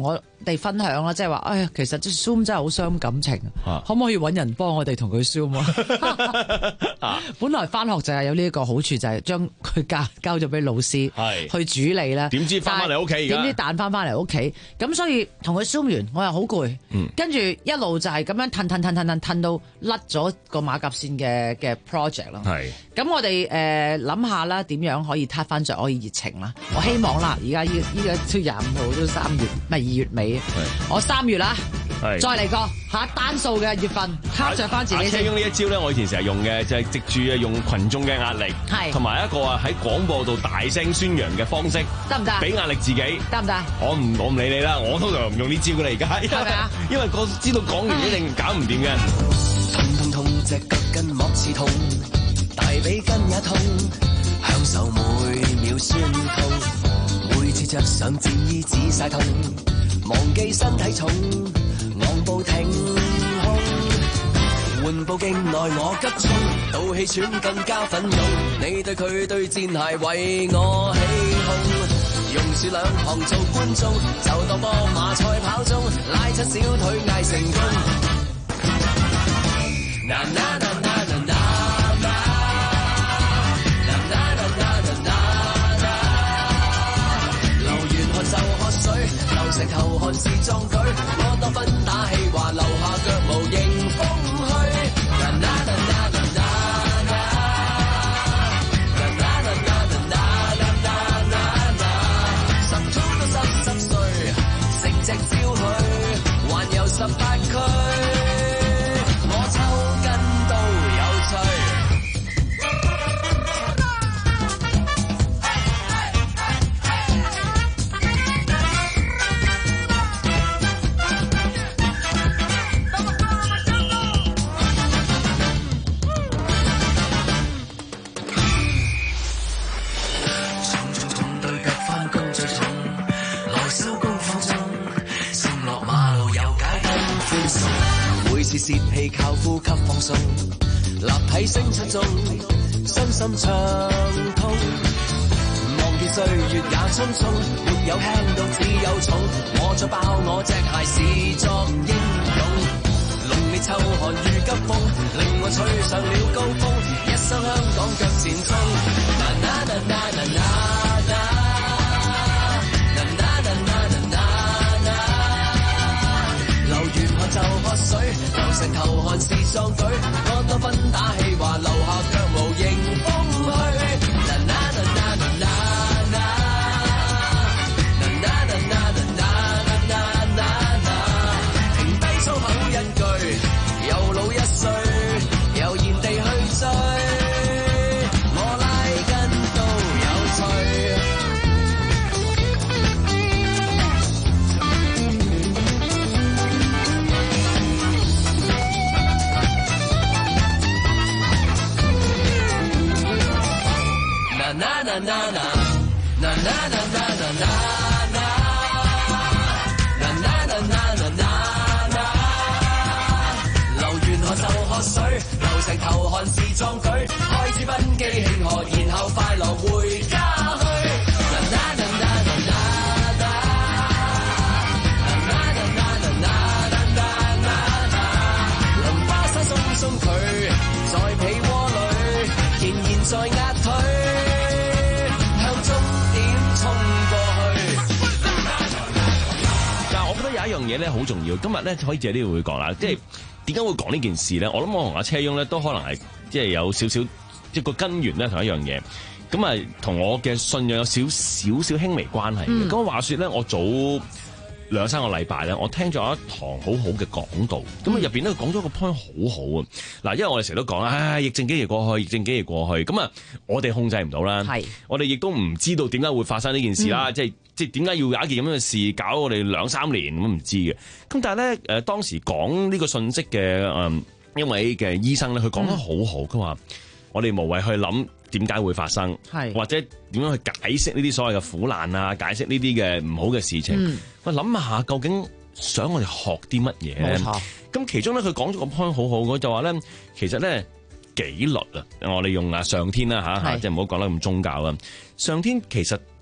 地分享啦，即係話，哎呀，其實 Zoom 真係好傷感情，啊、可唔可以揾人幫我哋同佢 Zoom 啊？本來翻學就係有呢一個好處，就係將佢交交咗俾老師去主理啦。 點知翻翻嚟屋企而家？ 點知彈翻翻嚟屋企？咁所以同佢 Zoom 完，我又好攰， 嗯、 跟住一路就係咁樣褪褪褪褪褪褪到甩咗個馬甲線嘅嘅 project 咯。 係。 咁我哋誒諗下啦，點樣可以撻翻着可以熱情啦？我希望啦，而家依依個都廿五號都三月，唔係二月尾，我三月啦，再嚟個下單數嘅月份，撻着翻自己先。 車翁呢一招咧，我以前成日用嘅就係藉住啊用群眾嘅壓力，同埋一個啊喺廣播度大聲宣揚嘅方式， 得唔得？ 俾壓力自己， 得唔得？ 我唔我唔理你啦，我通常唔用呢招嘅啦而家，係咪啊？因為我知道講完一定搞唔掂嘅。 痛痛痛，隻腳跟莫刺痛，大髀筋也痛，享受每秒酸痛，每次着上戰衣止晒痛，忘記身體重，昂步挺胸，緩步徑內我急衝，鬥氣喘更加憤怒，你對佢對戰鞋為我起哄，用樹兩旁做觀眾，就當波馬賽跑中，拉親小腿嗌成功。Na na na na na na na na na na na na， 流完汗就喝水，流成頭汗是壯舉，我多分打氣話留下腳無形風虛。Na na na na na na na na na na na na na， 十足都濕濕碎，成隻焦去，環遊十八區。泄氣靠呼吸放鬆，立體聲出眾，身心暢通。望見歲月也匆匆，沒有輕到只有重。我再爆我隻鞋是作英勇，濃烈秋寒如急風，令我吹上了高峰。一生香港腳前衝。Na na na na na na na。就喝水，流成頭汗是壯舉，我多分打氣話留下腳無形風虛。Na na na na na na na na na na na na na， 停低粗口一句，又老一歲，悠然地去追，我拉筋都有趣。Na na na na na na na na na na na na na na na na， 流完汗就喝水，流成頭汗是壯舉，開始奔機慶賀，然後快樂回家去。Na na na na na na na na na na na na， 淋巴沙鬆鬆佢，在被窩裏仍然在壓腿。 一樣嘢咧好重要，今日咧可以借呢度會講啦，即係點解會講呢件事咧？我諗我同阿車翁咧都可能係即係有少少即係個根源咧同一樣嘢，咁啊同我嘅信仰有少少少輕微關係嘅。咁、嗯、話說咧，我早兩三個禮拜咧，我聽咗一堂好好嘅講道，咁啊入邊咧講咗個 point 好好啊！嗱，因為我哋成日都講啦，唉，疫症幾時過去，疫症幾時過去，咁啊我哋控制唔到啦，係我哋亦都唔知道點解會發生呢件事啦，即係。即係點解要有一件咁樣嘅事搞我哋兩三年咁唔知嘅？咁但係咧誒，當時講呢個信息嘅誒一位嘅醫生咧，佢講得好好，佢話、嗯、我哋無謂去諗點解會發生，或者點樣去解釋呢啲所謂嘅苦難啊，解釋呢啲嘅唔好嘅事情。喂、嗯，諗下究竟想我哋學啲乜嘢咧？咁其中咧，佢講咗個 point 好好，佢就話咧，其實咧紀律啊，我哋用啊上天啦嚇嚇，即係唔好講得咁宗教啦。上天其實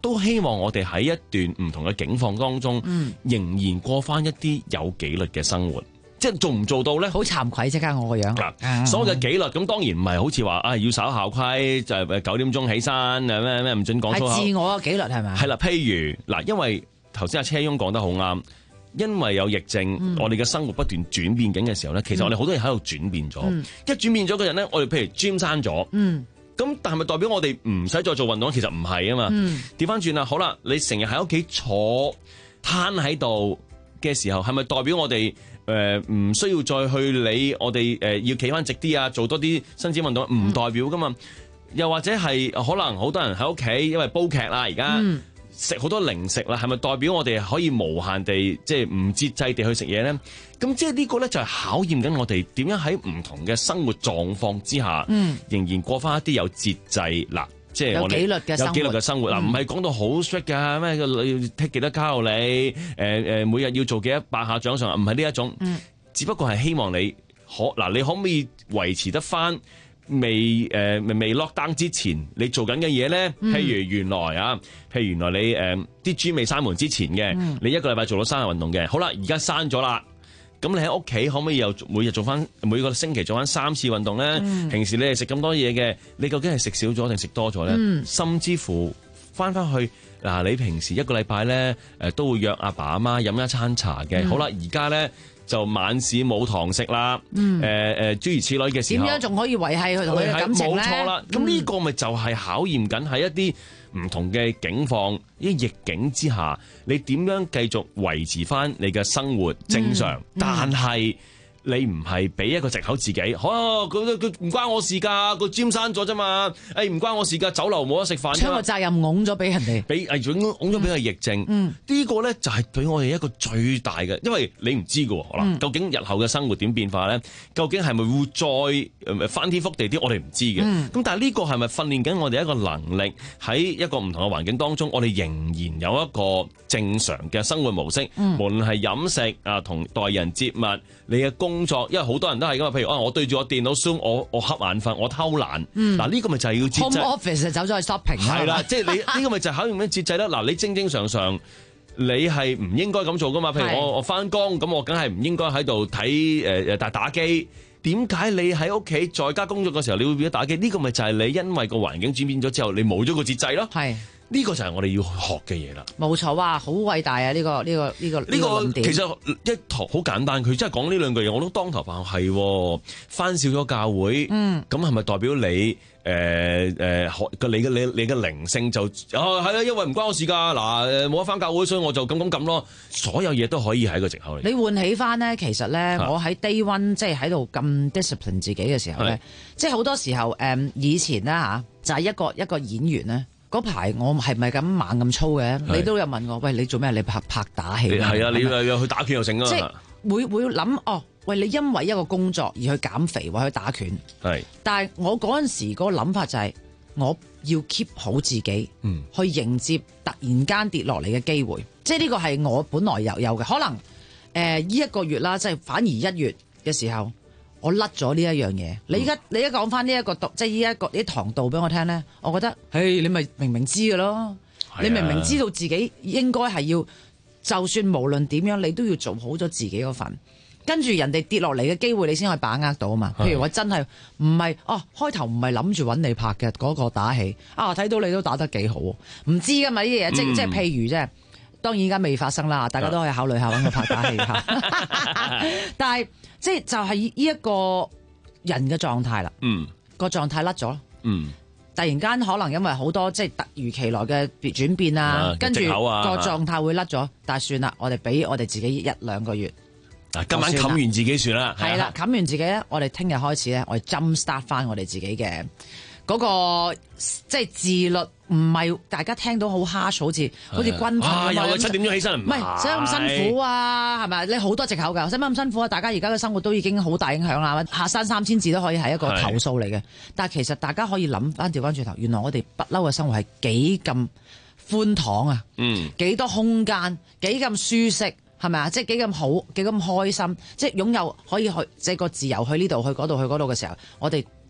都希望我哋喺一段唔同嘅境況當中， 嗯、 仍然過翻一啲有紀律嘅生活。即係做唔做到咧？ 好慚愧即刻我個樣。 嗱，所謂嘅紀律咁當然唔係好似話啊要守校規，就係九點鐘起身，誒咩咩唔準講粗口。 係自我嘅紀律係咪？ 係啦，譬如嗱，因為頭先阿車翁講得好啱，因為有疫症，嗯、我哋嘅生活不斷轉變緊嘅時候咧，其實我哋好多嘢喺度轉變咗。嗯、一轉變咗嘅人咧，我哋譬如 gym 閂咗，嗯，咁但係咪代表我哋唔使再做運動？其實唔係啊嘛。調翻轉啦，好啦，你成日喺屋企坐攤喺度嘅時候，係咪代表我哋？誒唔、呃、需要再去理我哋誒、呃、要企翻直啲啊，做多啲伸展運動，唔代表噶嘛。又或者係可能好多人喺屋企，因為煲劇啦，而家食好多零食啦，係咪代表我哋可以無限地即係唔節制地去食嘢咧？咁即係呢個咧就係考驗緊我哋點樣喺唔同嘅生活狀況之下，嗯、仍然過翻一啲有節制嗱。即係我哋有紀律嘅生活嗱，唔係講到好 strict 㗎，咩要 take 幾多卡路里，誒、呃、誒每日要做幾多百下掌上，唔係呢一種，嗯、只不過係希望你可嗱，你可唔可以維持得翻未誒、呃、未 lock down 之前你做緊嘅嘢咧？嗯、譬如原來啊，譬如原來你誒啲 gym 未閂門之前嘅，嗯、你一個禮拜做到三日運動嘅，好啦，而家閂咗啦。咁你喺屋企可唔可以又每日做翻每個星期做翻三次運動咧？嗯、平時你係食咁多嘢嘅，你究竟係食少咗定食多咗咧？嗯、甚至乎翻翻去嗱，你平時一個禮拜咧誒都會約阿爸阿媽飲一餐茶嘅。嗯、好啦，而家咧就晚市冇堂食啦。誒誒、嗯呃，諸如此類嘅時候， 點樣仲可以維繫佢同佢嘅感情咧？ 冇錯啦，咁呢個咪就係考驗緊喺一啲唔同嘅境況、呢啲逆境之下，你點樣繼續維持翻你嘅生活正常？嗯嗯、但係你唔係俾一個藉口自己，哦，佢佢唔關我事㗎，個 gym 閂咗啫嘛，誒唔關我事㗎，酒樓冇得食飯。 將個責任拱咗俾人哋， 俾誒總拱咗俾個疫症。嗯，呢個咧就係對我哋一個最大嘅，因為你唔知㗎喎，嗯、究竟日後嘅生活點變化咧？究竟係咪會再誒翻天覆地啲？我哋唔知嘅。咁、嗯、但係呢個係咪訓練緊我哋一個能力喺一個唔同嘅環境當中，我哋仍然有一個正常嘅生活模式，嗯、無論係飲食啊同待人接物，你嘅工工作，因為好多人都係噶嘛，譬如啊，我對住我電腦 Zoom，我我瞌眼瞓，我偷懶。嗱、嗯，呢、這個咪就係要節制。 Home office 走咗去 shopping。 係啦，即係你呢、這個咪就係考驗緊節制啦。嗱，你正正常常，你係唔應該咁做噶嘛？譬如我是我翻工，咁我梗係唔應該喺度睇誒誒打打機。點解你喺屋企在家工作嘅時候，你會變咗打機？呢、這個咪就係你因為個環境轉變咗之後，你冇咗個節制咯。係。呢個就係我哋要學嘅嘢啦。冇錯，哇，好偉大啊！呢、這個呢、這個呢、這個呢、這個其實一堂好簡單，佢真係講呢兩句嘢，我都當頭棒喝。係翻少咗教會，嗯，咁係咪代表你誒誒學你嘅你你嘅靈性就啊係啊？因為唔關我事㗎。嗱誒冇得翻教會，所以我就咁咁咁咯。所有嘢都可以係一個藉口嚟。你喚起翻咧，其實咧，我喺 day one 即係喺度咁 discipline 自己嘅時候咧，即係好多時候誒、嗯、以前啦嚇，就係、是、一個一個演員咧。嗰排我係咪咁猛咁粗嘅？是你都有問我，喂，你做咩？你拍拍打戲？係啊，你又去打拳又成啊！即係會會諗哦，喂，你因為一個工作而去減肥或者去打拳，係是。但係我嗰陣時嗰個諗法就係、是，我要 keep 好自己，嗯，去迎接突然間跌落嚟嘅機會。即係呢個係我本來有有嘅，可能誒呢、呃、一個月啦，即係反而一月嘅時候。我甩咗呢一樣嘢，你而家你而家講翻呢一個道，即係呢一個呢堂道俾我聽咧，我覺得，嘿，你咪明明知嘅咯，你明明知道自己應該係要，就算無論點樣，你都要做好咗自己嗰份，跟住人哋跌落嚟嘅機會，你先可以把握到啊嘛。譬如我真係唔係，哦，開頭唔係諗住揾你拍嘅嗰個打戲，啊，睇到你都打得幾好，唔知噶嘛呢啲嘢，即即係譬如啫。當然而家未發生啦，大家都可以考慮下揾個拍打戲嚇。但係即係就係呢一個人嘅狀態啦。嗯，個狀態甩咗。嗯，突然間可能因為好多即係突如其來嘅轉變啊，跟住個狀態會甩咗。但係算啦，我哋俾我哋自己一兩個月。嗱，今晚冚完自己算啦。係啦，冚完自己咧，我哋聽日開始咧，我哋 jump start 翻我哋自己嘅。嗰、那個即係自律，唔係大家聽到好 harsh，好似好似軍訓啊，又七點鐘起身，唔係使咁辛苦啊，係咪？你好多藉口㗎，使乜咁辛苦啊？大家而家嘅生活都已經好大影響啦，下山三千字都可以係一個投訴嚟嘅。是但係其實大家可以諗翻調翻轉頭，原來我哋不嬲嘅生活係幾咁寬敞啊，嗯，幾多空間，幾咁舒適，係咪啊？即係幾咁好，幾咁開心，即係擁有可以去即係個自由去呢度去嗰度去嗰度嘅時候，我哋。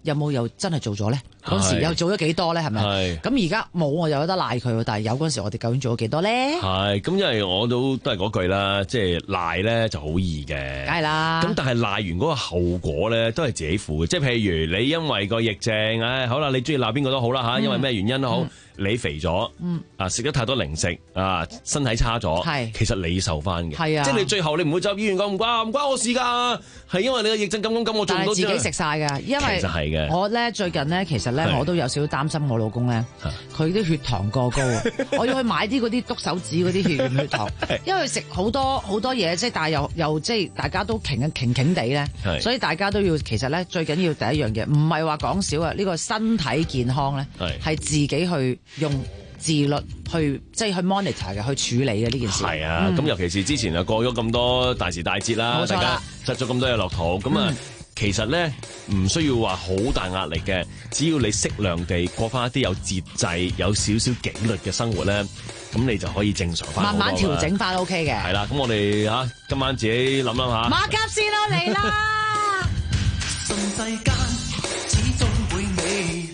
有冇又真係做咗咧？嗰時又做咗幾多咧？係咪？咁而家冇我又有得賴佢，但係有嗰時我哋究竟做咗幾多咧？ 係咁，因為我都都係嗰句啦，即係賴咧就好易嘅， 梗係啦。 咁但係賴完嗰個後果咧都係自己負嘅，即係譬如你因為個疫症，唉，好啦，你中意鬧邊個都好啦嚇，因為咩原因都好。嗯你肥咗，嗯、啊食得太多零食，啊身體差咗，其實你受翻嘅， 係啊， 即係你最後你唔會走醫院講唔關唔關我事㗎，係因為你嘅疫症咁咁咁，我做唔到。 但係自己食晒㗎，因為其實係嘅。 我咧最近咧，其實咧我都有少少擔心我老公咧，佢啲血糖過高啊，我要去買啲嗰啲篤手指嗰啲血血糖，因為食好多好多嘢，即係但係又又即係大家都傾緊傾傾地咧，所以大家都要其實咧最緊要第一樣嘢，唔係話講少啊，呢、呢個身體健康咧係自己去用自律去即係去 monitor 嘅，去處理嘅呢件事。 係啊，咁、嗯、尤其是之前啊過咗咁多大時大節啦，大家執咗咁多嘢落肚，咁啊、嗯、其實咧唔需要話好大壓力嘅，只要你適量地過翻一啲有節制、有少少紀律嘅生活咧，咁你就可以正常翻。 慢慢調整翻 OK 嘅。 係啦，咁我哋嚇今晚自己諗諗下。 馬甲線咯，嚟啦！ 順世間始終會美，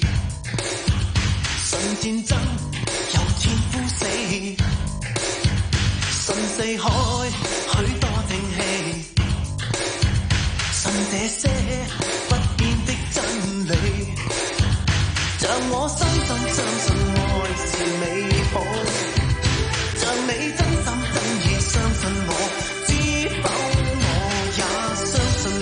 順戰爭。順四海許多正氣，順這些不變的真理，像我深深相信愛是美好，像你真心真意相信我，知否我也相信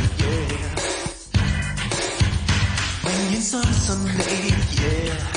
你， yeah. 永遠相信你。Yeah.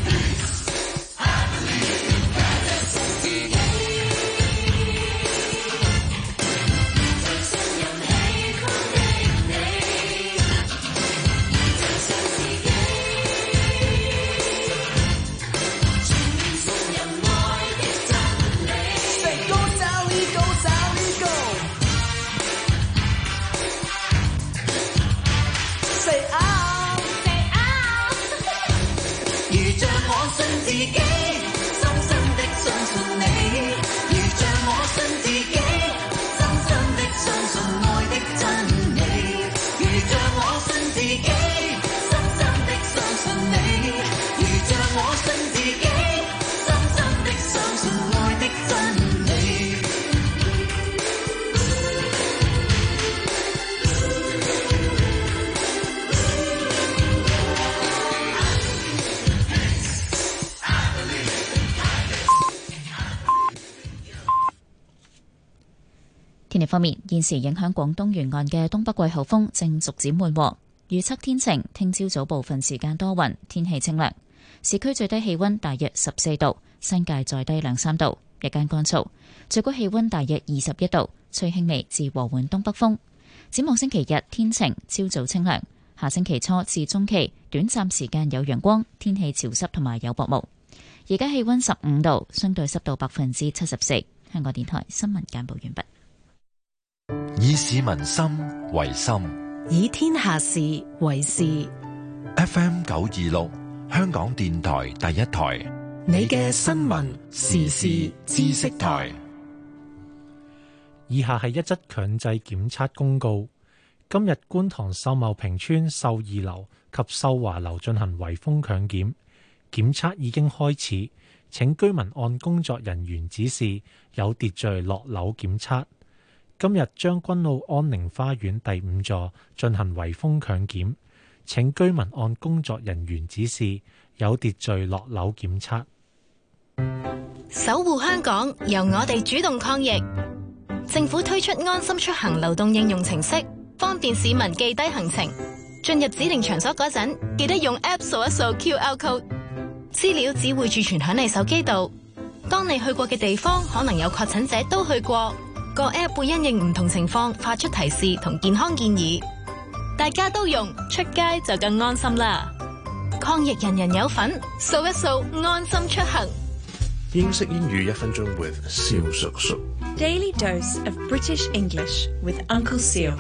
「 天氣方面，現時影響廣東沿岸嘅東北季候風正逐漸緩和，預測天晴，聽朝早部分時間多雲，天氣清涼。市區最低氣溫大約十四度，新界再低兩三度，日間乾燥，最高氣溫大約二十一度，吹輕微至和緩東北風。展望星期日天晴，朝早清涼。下星期初至中期短暫時間有陽光，天氣潮濕同埋有薄霧。而家氣溫十五度，相對濕度百分之七十四。香港電台新聞簡報完畢。 以市民心為心， 以天下事為事。 F M 九二六，香港電台第一台， 你嘅新聞時事知識台。 以下係一則強制檢測公告。今日觀塘秀茂坪村秀二樓及秀華樓進行圍封強檢，檢測已經開始，請居民按工作人員指示有秩序落樓檢測。今日將軍澳安寧花園第五座進行圍封強檢，請居民按工作人員指示有秩序落樓檢測。 守護香港，由我哋主動抗疫。政府推出安心出行流動應用程式，方便市民記低行程。進入指定場所嗰陣，記得用 App 掃一掃 Q R code， 資料只會儲存響你手機度。當你去過嘅地方可能有確診者都去過，個 App 會因應唔同情況發出提示同健康建議。大家都用，出街就更安心啦！抗疫人人有份，掃一掃安心出行。 英式英語一分鐘 with 蕭叔叔。 Daily dose of British English with Uncle Seal。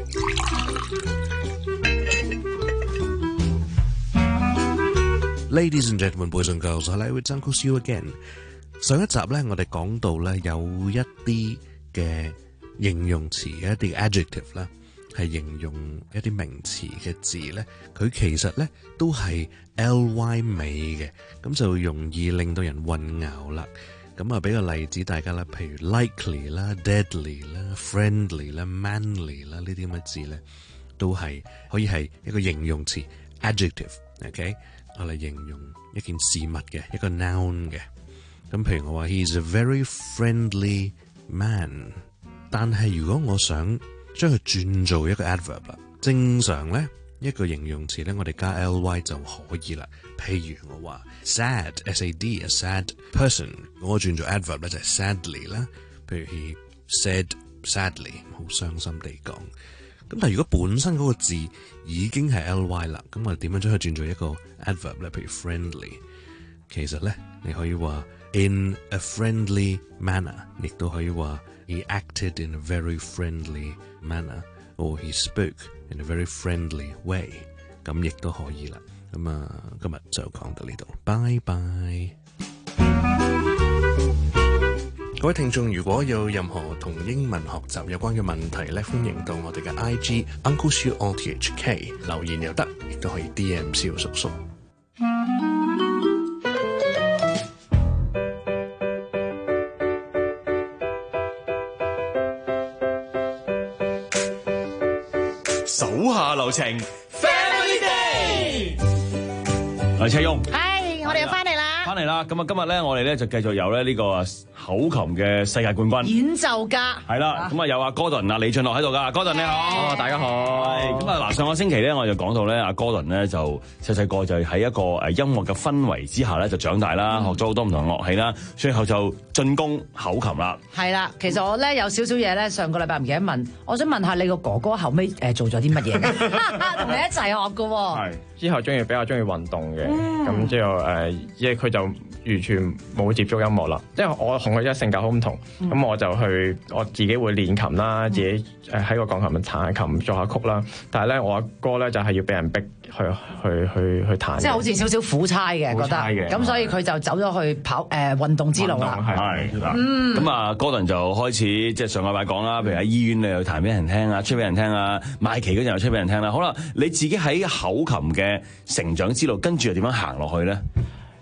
Ladies and gentlemen, boys and girls, hello, it's Uncle Seal again。上一集咧，我哋講到咧有一啲嘅形容詞，一啲 adjective 咧，係形容一啲名詞嘅字咧，佢其實咧都係 ly 尾嘅，咁就容易令到人混淆啦。咁啊，俾個例子大家啦，譬如 likely 啦、deadly 啦、friendly 啦、manly 啦，呢啲咁嘅字咧，都係可以係一個形容詞 adjective，OK， 我嚟形容一件事物嘅一個 noun 嘅。咁譬如我話 He's a very friendly man， 但係如果我想將佢轉做一個 adverb 啦，正常咧一個形容詞咧，我哋加 ly 就可以啦。譬如我話 sad s a d a sad person， 我轉做 adverb 咧就係 sadly 啦。譬如 he said sadly， 好傷心地講。咁但係如果本身嗰個字已經係 ly 啦，咁我哋點樣將佢轉做一個 adverb 咧？譬如 friendly， 其實咧你可以話 in a friendly manner， 亦都可以話 he acted in a very friendly manner，or he spoke in a very friendly way， 咁亦都可以啦。咁啊，今日就講到呢度，拜拜。各位聽眾，如果有任何同英文學習有關嘅問題咧，歡迎到我哋嘅 I G Uncle Siu O T H K 留言又得，亦都可以 D M 蕭叔叔。 手下留情 ，Family Day。 係車翁， 係我哋又翻嚟啦， 翻嚟啦。咁啊，今日咧，我哋咧就繼續有咧呢個口琴嘅世界冠軍演奏家。 係啦，咁啊有阿 Gordon 啊李俊樂喺度噶 ，Gordon 你好，大家好。咁啊嗱，上個星期咧我就講到咧，阿 Gordon 咧就細細個就喺一個誒音樂嘅氛圍之下咧就長大啦，學咗好多唔同樂器啦，最後就進攻口琴啦。 係啦，其實我咧有少少嘢咧，上個禮拜唔記得問，我想問下你個哥哥後尾誒做咗啲乜嘢？同你一齊學噶。 係之後中意比較中意運動嘅，咁、嗯、之後誒，即係佢就完全冇接觸音樂啦。因為我同佢一性格好唔同，咁、嗯、我就去我自己會練琴啦，嗯、自己誒喺個鋼琴度彈下琴，作下曲啦。但係咧，我阿哥咧就係要俾人逼去去去去彈， 即係好似少少苦差嘅，覺得咁，所以佢就走咗去跑誒、呃、運動之路啦。 係啦，咁啊，Gordon就開始即係上個禮拜講啦，譬如喺醫院你又彈俾人聽啊，吹俾人聽啊，賣旗嗰陣又吹俾人聽啦。好啦，你自己喺口琴嘅成長之路，跟住又點樣行落去咧？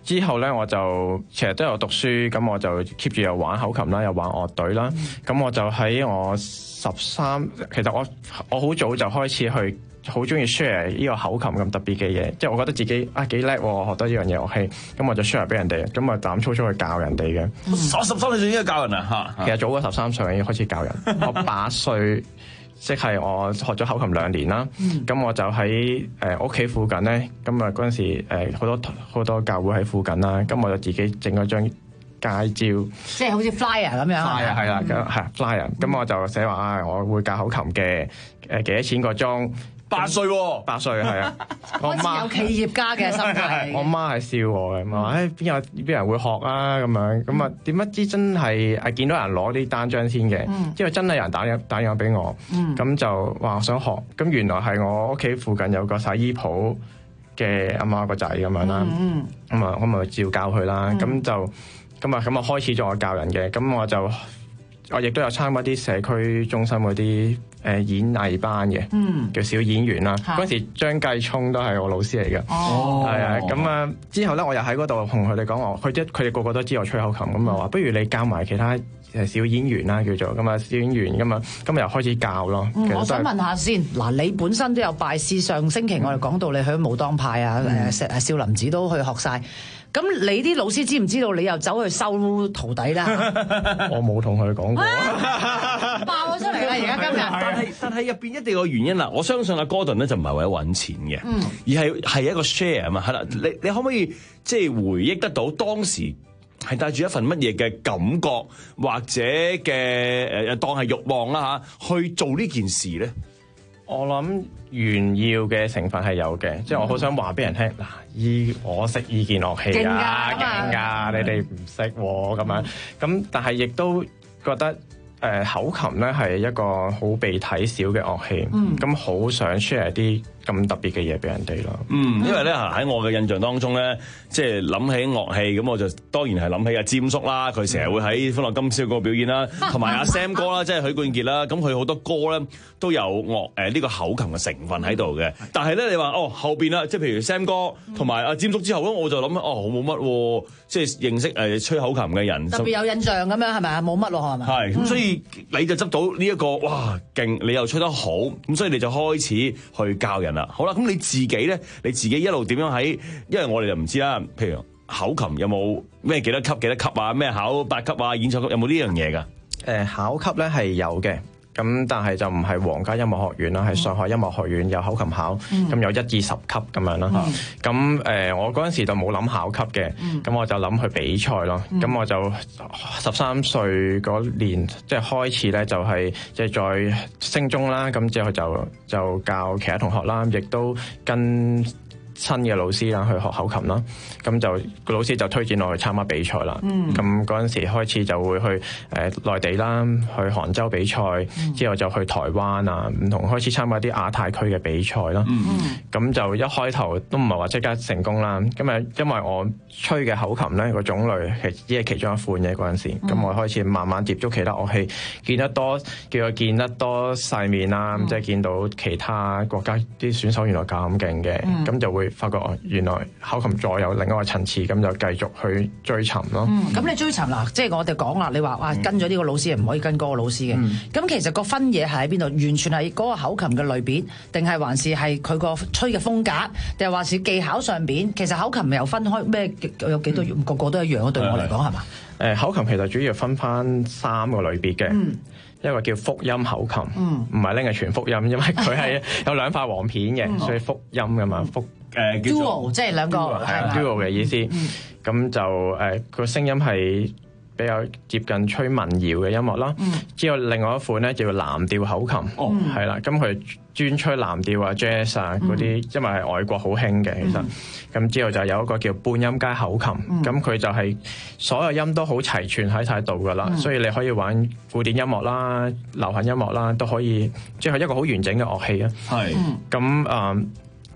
之後咧，我就其實都有讀書，咁我就 keep 住又玩口琴啦，又玩樂隊啦。咁、嗯、我就喺我十三，其實我我好早就開始去好中意 share 呢個口琴咁特別嘅嘢，即係我覺得自己啊幾叻喎，學得呢樣嘢樂器，咁我就 share 俾人哋，咁啊膽粗粗去教人哋嘅。 我十三歲就應該教人啊嚇， 其實早過十三歲已經開始教人，我八歲。即係我學咗口琴兩年啦，咁、嗯、我就喺誒屋企附近咧，咁啊嗰陣時誒好多好多教會喺附近啦，咁我就自己整咗張街招， 即係好似 flyer 咁樣。 flyer 係啦，係 flyer，咁我就寫話啊，我會教口琴嘅，誒幾多錢個鐘？ 八歲喎， 八歲係啊！我媽有企業家嘅心態。 我媽係笑我嘅，咁話誒邊有邊人會學啊咁樣，咁啊點不知真係誒見到人攞啲單張先嘅，因為真係有人打電打電話俾我，咁就話我想學，咁原來係我屋企附近有個洗衣鋪嘅阿媽個仔咁樣啦，咁啊我咪照教佢啦，咁就咁啊咁啊開始咗我教人嘅，咁我就我亦都有參加啲社區中心嗰啲誒演藝班嘅，嗯、叫小演員啦。嗰陣時張繼聰都係我老師嚟嘅，係啊。咁啊之後咧，我又喺嗰度同佢哋講我，佢一佢哋個個都知我吹口琴，咁啊話不如你教埋其他誒小演員啦，叫做咁啊小演員咁啊，咁啊又開始教咯。 嗯、我想問下先，嗱你本身都有拜師，上星期我哋講到你去武當派啊，誒誒少林寺都去學晒。咁你啲老師知唔知道你又走去收徒弟啦？ 我冇同佢講過， 爆咗出嚟啦！而家今日， 但係但係入邊一定有原因啦。我相信阿 Gordon 咧就唔係為咗揾錢嘅，嗯、而係係一個 share 啊嘛。係啦，你你可唔可以即係回憶得到當時係帶住一份乜嘢嘅感覺，或者嘅誒、呃、當係慾望啦嚇，去做呢件事咧？ 我諗炫耀嘅成分係有嘅，嗯、即係我好想話俾人聽，嗱，依我識依件樂器啊，勁㗎，你哋唔識喎咁樣，咁但係亦都覺得誒、呃、口琴咧係一個好被睇小嘅樂器，咁好、嗯、想 share 啲咁特別嘅嘢俾人哋咯。 嗯，因為咧喺我嘅印象當中咧，即係諗起樂器咁，我就當然係諗起阿詹叔啦，佢成日會喺歡樂今宵嗰個表演啦，同埋阿 Sam 哥啦，即係許冠傑啦，咁佢好多歌咧都有樂誒呢個口琴嘅成分喺度嘅。但係咧，你話哦後邊啦，即係譬如 Sam 哥同埋阿詹叔之後咧，我就諗哦冇乜，即係認識誒吹口琴嘅人特別有印象咁樣係咪啊？冇乜咯係咪？係咁，所以你就執到呢、這、一個哇勁，你又吹得好，咁所以你就開始去教人。好啦，咁你自己咧，你自己一路點樣喺？因為我哋就唔知啦。譬如口琴有冇咩幾多級幾多級啊？咩考八級啊？演奏級有冇呢樣嘢㗎？誒、 呃、考級咧係有嘅，咁但係就唔係皇家音樂學院啦，係、嗯、上海音樂學院有口琴考，咁、嗯、有一至十級咁樣啦。咁誒、嗯呃，我嗰陣時就冇諗考級嘅，咁、嗯、我就諗去比賽咯。咁、嗯、我就十三歲嗰年，即係開始咧，就係即係在升中啦。咁之後就就教其他同學啦，亦都跟新嘅老師啦去學口琴啦，咁就個老師就推薦我去參加比賽啦。咁嗰陣時開始就會去誒、呃、內地啦，去杭州比賽，嗯、之後就去台灣啊，唔同開始參加啲亞太區嘅比賽啦。咁、嗯、就一開頭都唔係話即刻成功啦。咁啊，因為我吹嘅口琴咧個種類係只係其中一款嘅嗰陣時，咁、嗯、我開始慢慢接觸其他樂器，見得多叫我見得多世面啦，嗯、即係見到其他國家啲選手原來咁勁嘅，咁、嗯、就會發覺原來口琴再有另一個層次，咁就繼續去追尋咯。 咁、嗯、你追尋啦，即係我哋講啦，你話哇跟咗呢個老師唔可以跟嗰個老師嘅，咁、嗯、其實個分野係喺邊度？完全係嗰個口琴嘅類別，定係還是係佢個吹嘅風格，定係還是技巧上邊？其實口琴咪又分開咩？有幾多、嗯、個個都一樣咯？對我嚟講係嘛？誒口琴其實主要分翻三個類別嘅。嗯一個叫複音口琴，唔係拎係全複音，因為佢係有兩塊黃片嘅，嗯、所以複音噶嘛，複誒叫做 dual， 即係兩個係 dual 嘅意思。咁、嗯、就誒個、呃、聲音係比較接近吹民謠嘅音樂啦。嗯、之後另外一款咧叫藍調口琴，係啦、哦，咁佢專吹藍調啊、jazz 啊嗰啲，嗯、因為係外國好興嘅其實。咁、嗯、之後就有一個叫半音階口琴，咁佢、嗯、就係所有音都好齊全喺晒度噶啦，嗯、所以你可以玩古典音樂啦、流行音樂啦，都可以，即係一個好完整嘅樂器啊。係，咁啊。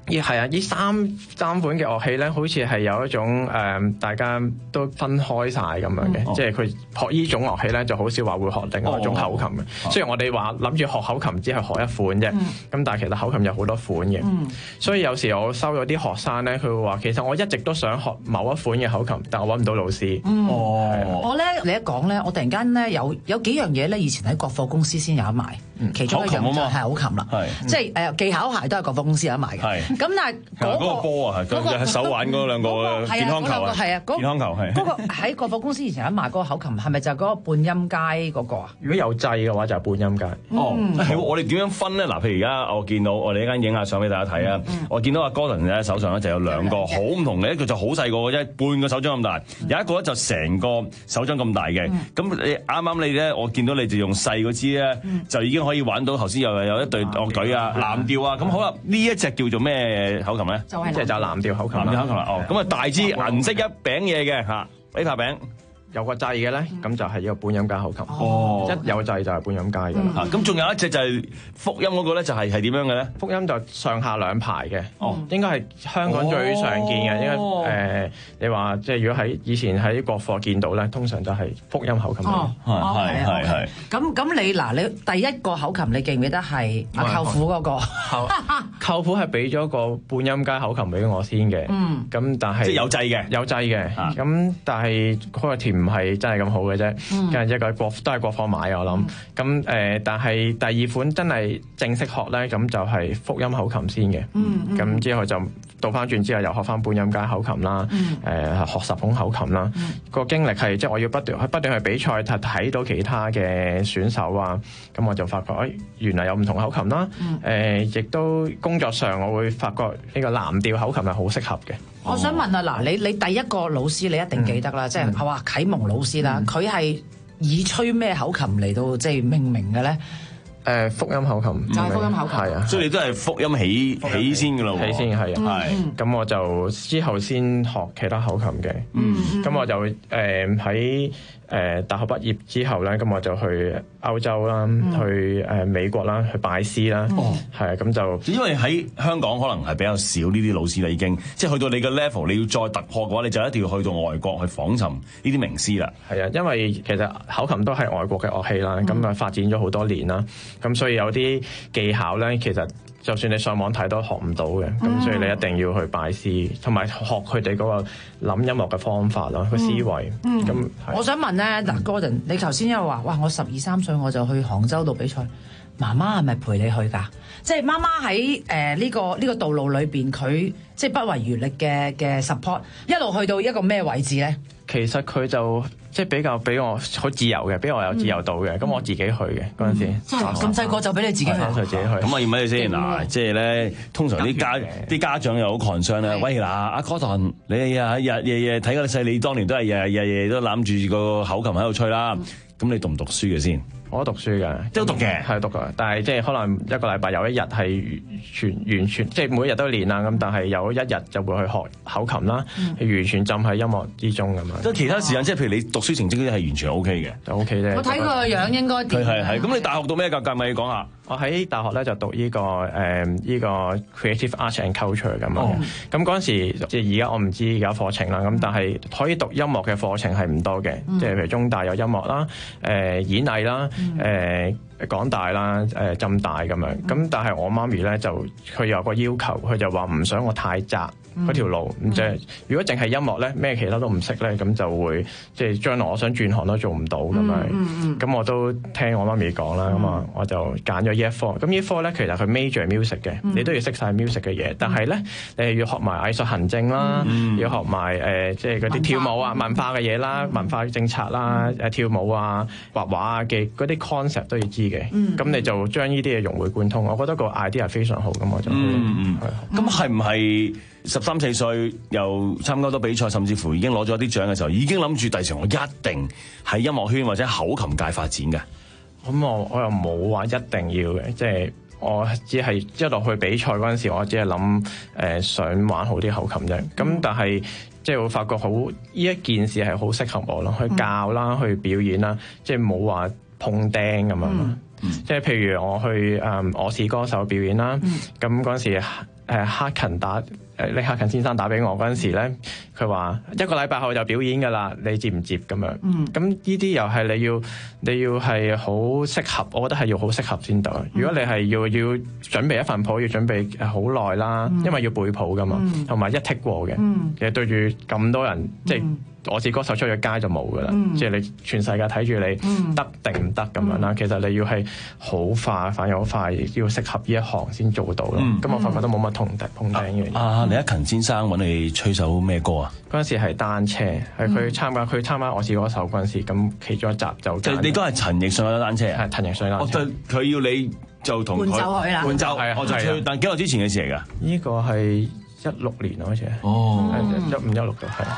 亦係啊！呢三三款嘅樂器咧，好似係有一種誒、呃，大家都分開晒咁樣嘅，嗯、即係佢學呢種樂器咧，就好少話會學另外一種口琴嘅。哦、雖然我哋話諗住學口琴只係學一款啫，咁、嗯、但係其實口琴有好多款嘅，嗯、所以有時我收咗啲學生咧，佢會話其實我一直都想學某一款嘅口琴，但我揾唔到老師。 嗯、 哦， 我咧你一講咧，我突然間咧有有幾樣嘢咧，以前喺國貨公司先有得賣，嗯、其中一樣就係口琴啦，即係誒技巧鞋都係國貨公司有得賣嘅。咁但係嗰個波啊，嗰個手玩嗰兩個健康球啊， 係啊，健康球係嗰個喺國貨公司以前有賣嗰個口琴，係咪就係嗰個半音階嗰個啊？ 如果有掣嘅話，就係半音階。 哦，係我哋點樣分咧？嗱，譬如而家我見到我哋一間影下相俾大家睇啊，我見到阿 Gordon 咧手上咧就有兩個好唔同嘅，一個就好細個嘅啫，半個手掌咁大；有一個咧就成個手掌咁大嘅。咁你啱啱你咧，我見到你就用細嗰支咧，就已經可以玩到頭先又有一隊樂隊啊、藍調啊。咁好啦，呢一隻叫做咩口琴咧？ 就係即係就藍調口琴。 藍調口琴啦，哦，咁啊大支銀色一餅嘢嘅嚇，呢塊餅。 有個掣嘅咧，咁就係一個半音階口琴。 哦， 一有掣就係半音階嘅啦。 咁仲有一隻就係複音嗰個咧，就係係點樣嘅咧？ 複音就上下兩排嘅。哦，應該係香港最常見嘅。應該誒，你話即係如果喺以前喺國貨見到咧，通常就係複音口琴。 哦，係係係。咁咁你嗱，你第一個口琴你記唔記得係阿舅父嗰個？ 舅父係俾咗個半音階口琴俾我先嘅。嗯。咁但係即係有掣嘅， 有掣嘅。咁但係嗰個甜唔係真係咁好嘅啫，跟住、嗯、一個國都係國貨買嘅我諗，咁誒、嗯，但係第二款真係正式學咧，咁就係複音口琴先嘅，咁、嗯嗯、之後就倒翻轉之後又學翻半音階口琴啦，誒、嗯呃、學十孔口琴啦，嗯、個經歷係即係我要不斷不斷去比賽，睇睇到其他嘅選手啊，咁我就發覺誒、哎、原來有唔同口琴啦，誒亦、嗯呃、都工作上我會發覺呢個藍調口琴係好適合嘅。 我想問啊，嗱，你你第一個老師你一定記得啦，嗯、即係係話啟蒙老師啦，佢係、嗯、以吹咩口琴嚟到即係命名嘅咧？ 誒複音口琴， 就係複音口琴， 係啊， 所以你都係複音起起先嘅咯， 起先係啊，係。咁我就之後先學其他口琴嘅，咁我就誒喺誒大學畢業之後咧，咁我就去歐洲啦，去誒美國啦，去拜師啦，係啊，咁就因為喺香港可能係比較少呢啲老師啦，已經即係去到你嘅 level，你要再突破嘅話，你就一定要去到外國去訪尋呢啲名師啦。 係啊，因為其實口琴都係外國嘅樂器啦，咁啊發展咗好多年啦。咁所以有啲技巧咧，其實就算你上網睇都學唔到嘅，咁、嗯、所以你一定要去拜師，同埋學佢哋嗰個諗音樂嘅方法咯，個、嗯、思維。咁、嗯、 我想問咧，嗱 Gordon，你頭先又話，哇，我十二三歲我就去杭州度比賽，媽媽係咪陪你去㗎？即係媽媽喺誒呢個呢、呢個道路裏邊，佢即係不遺餘力嘅嘅 support， 一路去到一個咩位置咧？ 其實佢就即係比較俾我好自由嘅，俾我有自由度嘅。咁、嗯、我自己去嘅嗰陣時， 真係咁細個就俾你自己去， 就自己去。咁啊，要乜嘢先嗱？即係咧，通常啲家啲家長又好 concern 啦。喂嗱，阿 Gordon，你啊日日夜睇個細，你當年都係日日夜夜都攬住個口琴喺度吹啦。咁、嗯、你讀唔讀書嘅先？ 我都讀書嘅， 都讀嘅， 係讀嘅。但係即係可能一個禮拜有一日係全完全，即係每日都練啦。咁但係有一日就會去學口琴啦，嗯、完全浸喺音樂之中咁樣。 即係其他時間，即係譬如你讀書成績嗰啲係完全 O K 嘅， 就 O K 啫。 我睇佢個樣應該佢係係咁。你大學讀咩㗎？介唔介意講下？ 我喺大學咧就讀呢、呢個誒呢、呃呢個 Creative Arts and Culture 咁樣。咁嗰陣時即係而家我唔知而家課程啦。咁但係可以讀音樂嘅課程係唔多嘅，即係、嗯、譬如中大有音樂啦、誒、呃、演藝啦、誒、呃。港大啦，誒浸大咁樣，咁但係我媽咪咧就佢有個要求，佢就話唔想我太窄嗰條路，咁即係如果淨係音樂咧，咩其他都唔識咧，咁就會即係將來我想轉行都做唔到咁樣。咁我都聽我媽咪講啦，咁啊我就揀咗呢一科。咁呢一科咧其實佢 major music 嘅，你都要識晒 music 嘅嘢，但係咧你係要學埋藝術行政啦，要學埋誒即係嗰啲跳舞啊、文化嘅嘢啦、文化政策啦、誒跳舞啊、畫畫啊嘅嗰啲 concept 都要知。咁、嗯、你就將呢啲嘢融會貫通，我覺得個 idea 係非常好，咁我就嗯嗯，咁係唔係十三四歲又參加多比賽，甚至乎已經攞咗啲獎嘅時候，已經諗住第時我一定喺音樂圈或者口琴界發展嘅？ 咁我我又冇話一定要嘅，即、就、係、是、我只係一落去比賽嗰陣時，我只係諗誒想玩好啲口琴啫。咁、嗯、但係即係會發覺好呢一件事係好適合我咯，去教啦，嗯、去表演啦，即係冇話碰釘咁樣。嗯嗯、即係譬如我去誒、嗯、我是歌手表演啦，咁嗰陣時誒克勤打誒李克勤先生打俾我嗰陣時咧，佢話一個禮拜後就表演㗎啦，你接唔接咁樣？ 嗯， 咁呢啲又係你要你要係好適合，我覺得係要好適合先得。如果你係要要準備一份譜，要準備好耐啦，因為要背譜㗎嘛，同埋一剔過嘅。其實對住咁多人，即係我是歌手出咗街就冇㗎啦，即係你全世界睇住你得定唔得咁樣啦。其實你要係好快，反應好快，要適合呢一行先做到咯。咁我發覺都冇乜同頂碰頂嘅嘢。 啊，李克勤先生揾你吹首咩歌啊？ 嗰陣時係單車，係佢參加佢參加我是歌手嗰陣時，咁其中一集就即係你都係陳奕迅嗰單車， 係陳奕迅單車。 佢要你就同佢伴奏佢啦， 伴奏係我就吹。但幾耐之前嘅事嚟㗎？ 呢個係一六年好似係， 哦， 一五一六度係。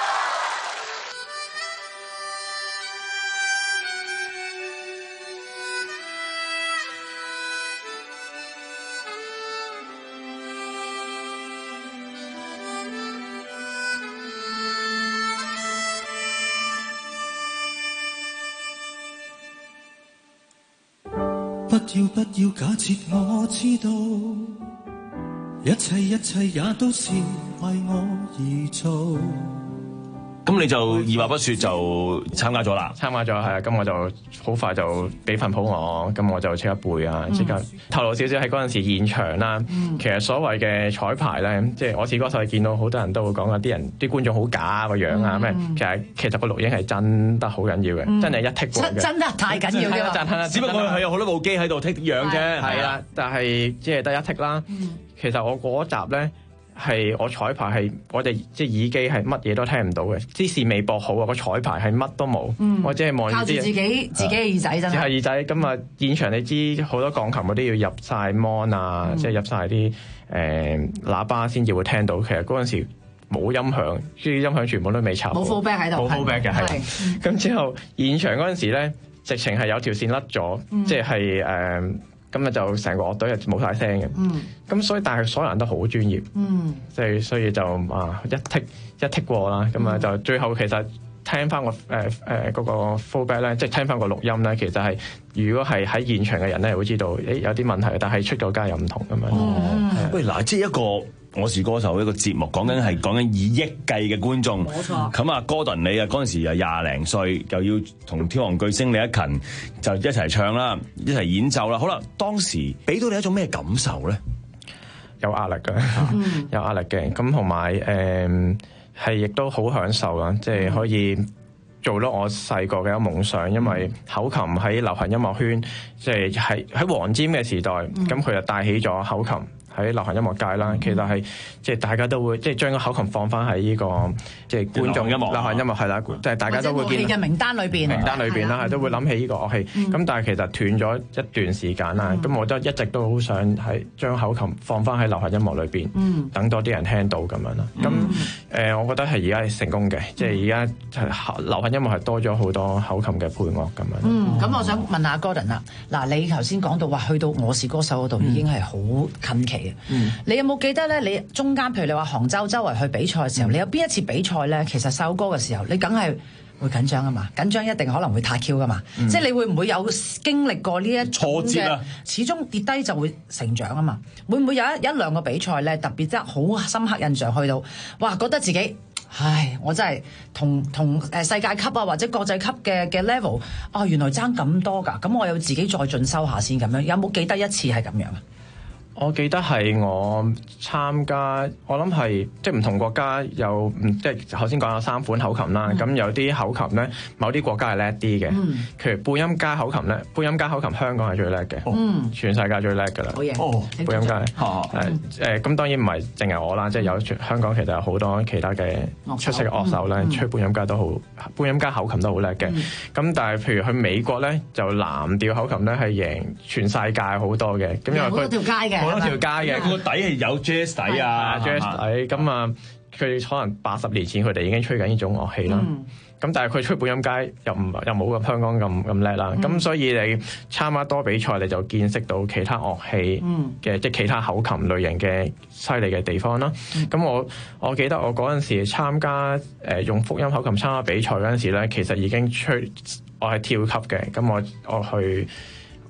不要不要假設我知道，一切一切也都是為我而做。 咁你就二話不說就參加咗啦？ 參加咗係啊，咁我就好快就俾份譜我，咁我就即刻背啊，即刻透露少少喺嗰陣時現場啦。嗯、其實所謂嘅彩排咧，即係我是歌手係見到好多人都會講啊，啲人啲觀眾好假個樣啊咩、嗯？其實其實個錄影係真得好緊要嘅，嗯、真係一剔過嘅。 真得太緊要嘅， 只不過佢有好多部機喺度剔樣啫。係啦，但係即係得一剔啦。嗯、其實我嗰集咧。係我彩排係我哋即係耳機係乜嘢都聽唔到嘅，啲線未駁好啊，個彩排係乜都冇，嗯、我只係望住靠住自己自己耳仔真係。 係耳仔咁啊！現場你知好多鋼琴嗰啲要入晒 mon 啊，嗯、即係入晒啲誒喇叭先至會聽到。其實嗰陣時冇音響，啲音響全部都未插好， 冇 fullback 喺度， 冇 fullback 嘅係。咁之後現場嗰陣時咧，直情係有條線甩咗，嗯、即係誒。呃咁啊就成個樂隊就冇晒聲嘅，咁、嗯、所以但係所有人都好專業，即係、嗯、所以就啊一剔一剔過啦，咁啊、嗯、就最後其實聽翻個誒誒嗰個 fullback 咧，即係聽翻個錄音咧，其實係如果係喺現場嘅人咧，會知道誒有啲問題，但係出咗街又唔同咁樣。 哦，喂嗱，即係一個我是歌手一個節目，講緊係講緊以億計嘅觀眾，冇錯。咁啊，Gordon你啊嗰陣時又廿零歲，又要同天王巨星李克勤就一齊唱啦，一齊演奏啦。好啦，當時俾到你一種咩感受咧？ 有壓力嘅，有壓力嘅。咁同埋誒係亦都好享受啦，即係可以做到我細個嘅一個夢想。因為口琴喺流行音樂圈，即係喺喺黃霑嘅時代，咁佢就帶起咗口琴喺流行音樂界啦。其實係即係大家都會即係將個口琴放翻喺呢個即係觀眾音樂流行音樂係啦，即係大家都會見嘅名單裏邊， 名單裏邊啦，係都會諗起呢個樂器。咁但係其實斷咗一段時間啦。咁我都一直都好想係將口琴放翻喺流行音樂裏邊，等多啲人聽到咁樣啦。咁誒，我覺得係而家係成功嘅，即係而家流行音樂係多咗好多口琴嘅配樂咁樣。 嗯，咁我想問下 Gordon 啦，嗱，你頭先講到話去到我是歌手嗰度已經係好近期。嗯，你有冇記得咧？你中間譬如你話杭州周圍去比賽嘅時候，嗯、你有邊一次比賽咧？其實首歌嘅時候，你梗係會緊張啊嘛，緊張一定可能會太 Q 噶嘛，嗯、即係你會唔會有經歷過呢一挫折啊？始終跌低就會成長啊嘛，會唔會有一一兩個比賽咧特別真係好深刻印象，去到哇覺得自己唉，我真係同同誒世界級啊或者國際級嘅嘅 level 啊，原來爭咁多㗎，咁我要自己再進修下先咁樣。有冇記得一次係咁樣啊？ 我記得係我參加，我諗係即係唔同國家有，即係頭先講有三款口琴啦。咁、嗯、有啲口琴咧，某啲國家係叻啲嘅。嗯、譬如半音階口琴咧，半音階口琴香港係最叻嘅，嗯、全世界最叻㗎啦。好嘢！哦，半音階，係誒咁當然唔係淨係我啦，即係有香港其實有好多其他嘅出色嘅樂手咧，嗯、吹半音階都好，半音階口琴都好叻嘅。咁、嗯、但係譬如去美國咧，就藍調口琴咧係贏全世界好多嘅。咁因為佢好多條街嘅。 嗰條街嘅， 個底係有 jazz 底啊 ，jazz 底咁啊，佢可能八十年前佢哋已經吹緊呢種樂器啦。咁、嗯、但係佢吹半音階又唔又冇咁香港咁咁叻啦。咁、嗯、所以你參加多比賽，你就見識到其他樂器嘅、嗯、即係其他口琴類型嘅犀利嘅地方啦。咁、嗯、我我記得我嗰陣時參加誒、呃、用複音口琴參加比賽嗰陣時咧，其實已經吹我係跳級嘅。咁我我去。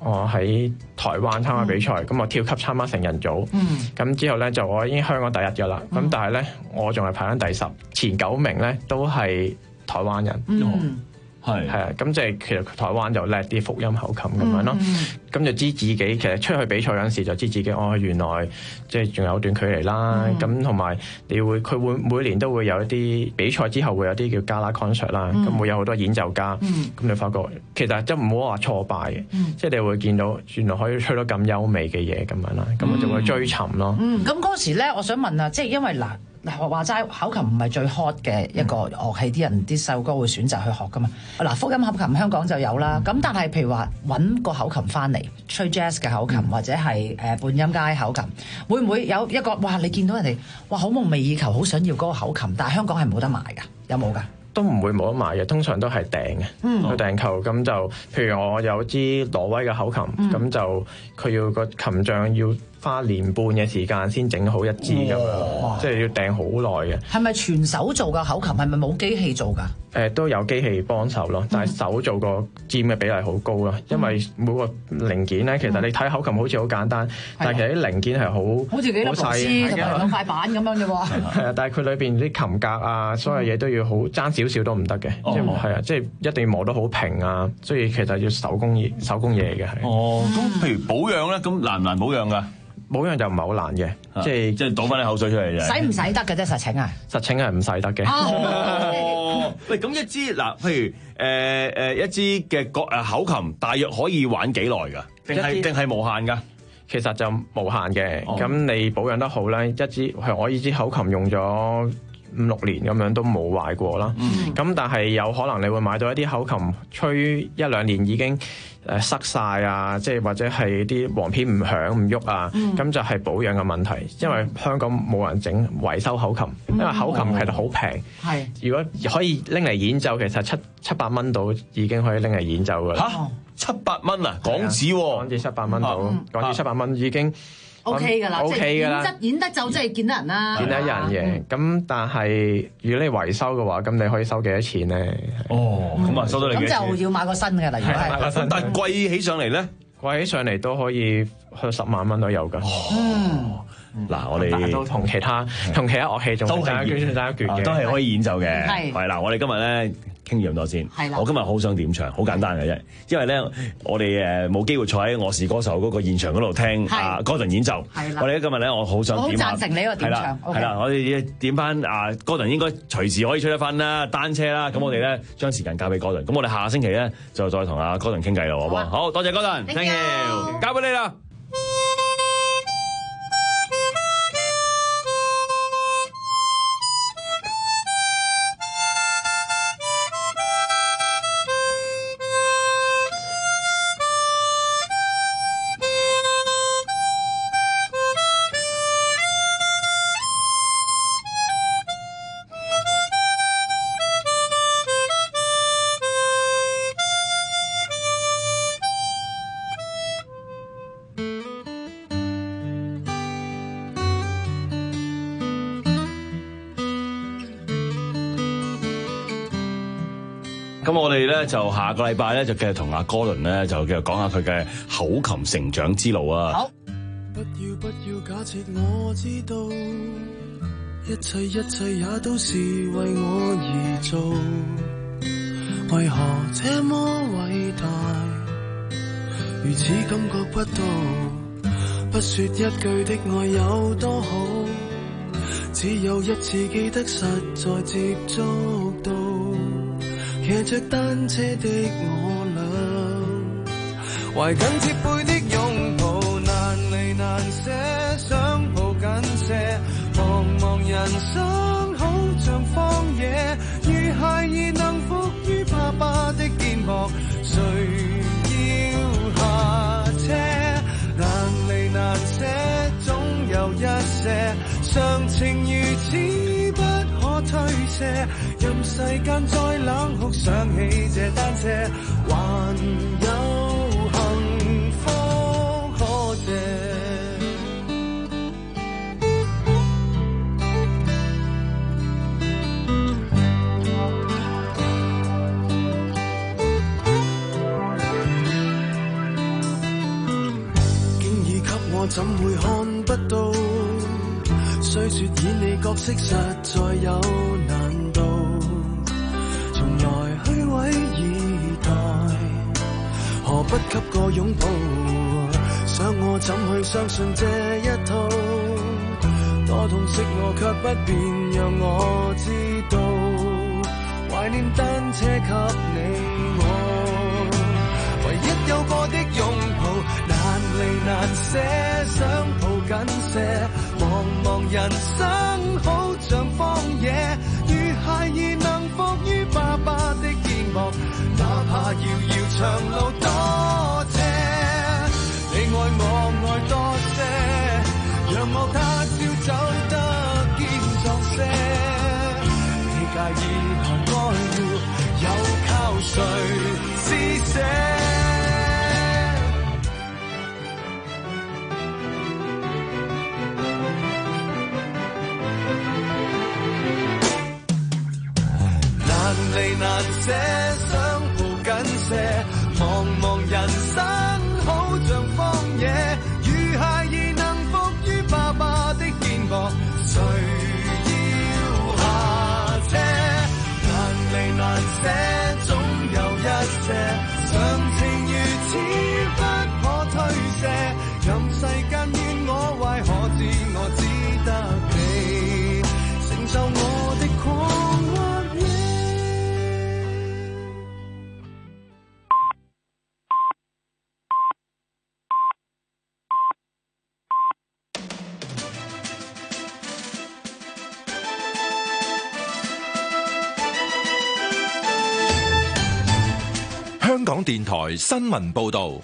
我喺台灣參加比賽，咁、嗯、我跳級參加成人組，咁、嗯、之後咧就我已經香港第一㗎啦。咁、嗯、但係咧我仲係排緊第十，前九名咧都係台灣人。嗯係係啊，咁即係其實台灣就叻啲福音口琴咁樣咯，咁、嗯、就知自己其實出去比賽嗰陣時就知自己哦原來即係仲有段距離啦，咁同埋你會佢會每年都會有一啲比賽之後會有啲叫 Gala concert 啦、嗯，咁會有好多演奏家，咁、嗯、你發覺其實即係唔好話挫敗嘅，嗯、即係你會見到原來可以吹到咁優美嘅嘢咁樣啦，咁我就會追尋咯。 嗯，咁嗰時咧，我想問啊，即係因為嗱。嗱，話齋口琴唔係最 hot 嘅一個樂器，啲、嗯、人啲細路哥會選擇去學噶嘛。嗱，福音口琴香港就有啦。咁、嗯、但係譬如話揾個口琴翻嚟吹 jazz 嘅口琴，嗯、或者係誒半音階口琴，會唔會有一個哇？你見到人哋哇好夢寐以求，好想要嗰個口琴，但係香港係冇得賣㗎，有冇㗎？ 都唔會冇得賣嘅，通常都係訂嘅，去、嗯、訂購。咁就譬如我有支挪威嘅口琴，咁、嗯、就佢要個琴匠要花年半嘅時間先整好一支咁樣，即係要訂好耐嘅。係咪全手做嘅口琴？係咪冇機器做㗎？誒、呃、都有機器幫手咯，但係手做個佔嘅比例好高咯，因為每個零件咧，其實你睇口琴好似好簡單，嗯、但係其實啲零件係好好似幾粒螺絲同埋兩塊板咁樣嘅喎。係啊，但係佢裏邊啲琴格啊，所有嘢都要好爭少少都唔得嘅，即係係啊，即係一定要磨得好平啊，所以其實要手工嘢手工嘢嘅係。哦，咁譬如保養咧，咁難唔難保養㗎？保養就唔係好難嘅，即係即係倒翻啲口水出嚟啫。使唔使得嘅啫？實情啊，實情係唔使得嘅。哦，喂，咁一支嗱，譬如誒誒、呃、一支嘅個誒口琴，大約可以玩幾耐㗎？定係定係無限㗎？其實就無限嘅。咁、哦、你保養得好咧，一支係我呢支口琴用咗五六年咁樣都冇壞過啦。咁、嗯、但係有可能你會買到一啲口琴，吹一兩年已經誒塞晒啊，即係或者係啲簧片唔響唔喐啊，咁、嗯、就係保養嘅問題。因為香港冇人整維修口琴，嗯、因為口琴其實好平。係、哦，如果可以拎嚟演奏，其實七七百蚊到已經可以拎嚟演奏㗎啦。嚇，七百蚊啊，港紙喎，港紙七百蚊到，港紙七百蚊已經。O K 噶啦，O K 噶啦，演得就即係見得人啦，見得人嘅。咁但係如果你維修嘅話，咁你可以收幾多錢咧？哦，咁啊收到你幾錢？咁就要買個新嘅啦，如果係。買個新，但係貴起上嚟咧，貴起上嚟都可以去十萬蚊都有㗎。嗯。嗱，我哋都同其他同其他樂器仲都係都係可以演奏嘅。係。係啦，我哋今日咧傾咗咁多先。係啦。我今日好想點唱，好簡單嘅啫。因為咧，我哋誒冇機會坐喺我是歌手嗰個現場嗰度聽啊 Gordon 演奏。係啦。我哋今日咧，我好想點下。好贊成你個點唱。係啦，我哋點翻啊 Gordon 應該隨時可以吹得翻啦，單車啦。咁我哋咧將時間交俾 Gordon。咁我哋下個星期咧就再同阿 Gordon 傾偈咯，好唔好？好多謝 Gordon，thank you，交俾你啦。咁我哋咧就下個禮拜咧就繼續同阿 Gordon 咧就繼續講下佢嘅口琴成長之路啊！好，不要不要假設我知道，一切一切也都是為我而做，為何這麼偉大，如此感覺不到，不說一句的愛有多好，只有一次記得實在接觸到。騎着單車的我倆，懷緊貼背的擁抱，難離難捨，想抱緊些。茫茫人生好像荒野，如孩兒能伏於爸爸的肩膊，誰要下車？難離難捨，總有一些常情如此不可推卸。任世間再冷酷，想起這單車，還有幸福可借。 我怎會看不到？雖說演你角色實在有難度，從來虛偽以待，何不給個擁抱？想我怎去相信這一套？多痛惜我卻不便讓我知道，懷念單車給你我，唯一有過的擁抱，難離難捨，想抱緊些，茫茫人生好像荒野，如孩兒能伏於爸爸的肩膊，哪怕遙遙長路多斜，你愛我愛多些，讓我他朝走得堅壯些，你介意何愛護，又靠誰施捨？難離難捨，想抱緊些，茫茫人生好像荒野，如孩兒能伏於爸爸的肩膊，誰要下車？難離難捨，總有一些，常情如此不可推卸，任世間怨我壞，可知我只得你承受我的狂或野。 香港電台新聞報道，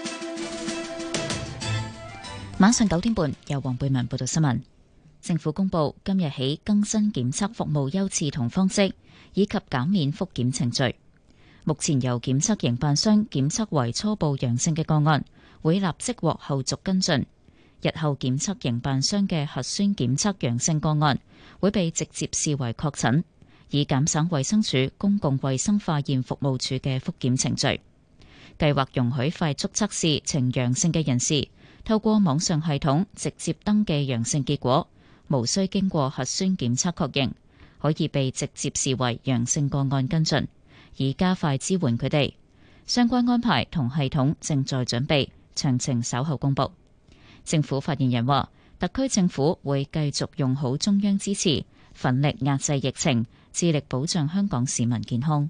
晚上九點半由黃貝文報道新聞。政府公布今日起更新檢測服務優次同方式，以及減免複檢程序。目前由檢測營辦商檢測為初步陽性嘅個案，會立即獲後續跟進。日後檢測營辦商嘅核酸檢測陽性個案，會被直接視為確診，以減省衛生署公共衛生化驗服務處嘅複檢程序。計劃容許快速測試呈陽性嘅人士，透過網上系統直接登記陽性結果，無需經過核酸檢測確認，可以被直接視為陽性個案跟進，以加快支援佢哋。相關安排同系統正在準備，詳情稍後公佈。政府發言人話，特區政府會繼續用好中央支持，奮力壓制疫情，致力保障香港市民健康。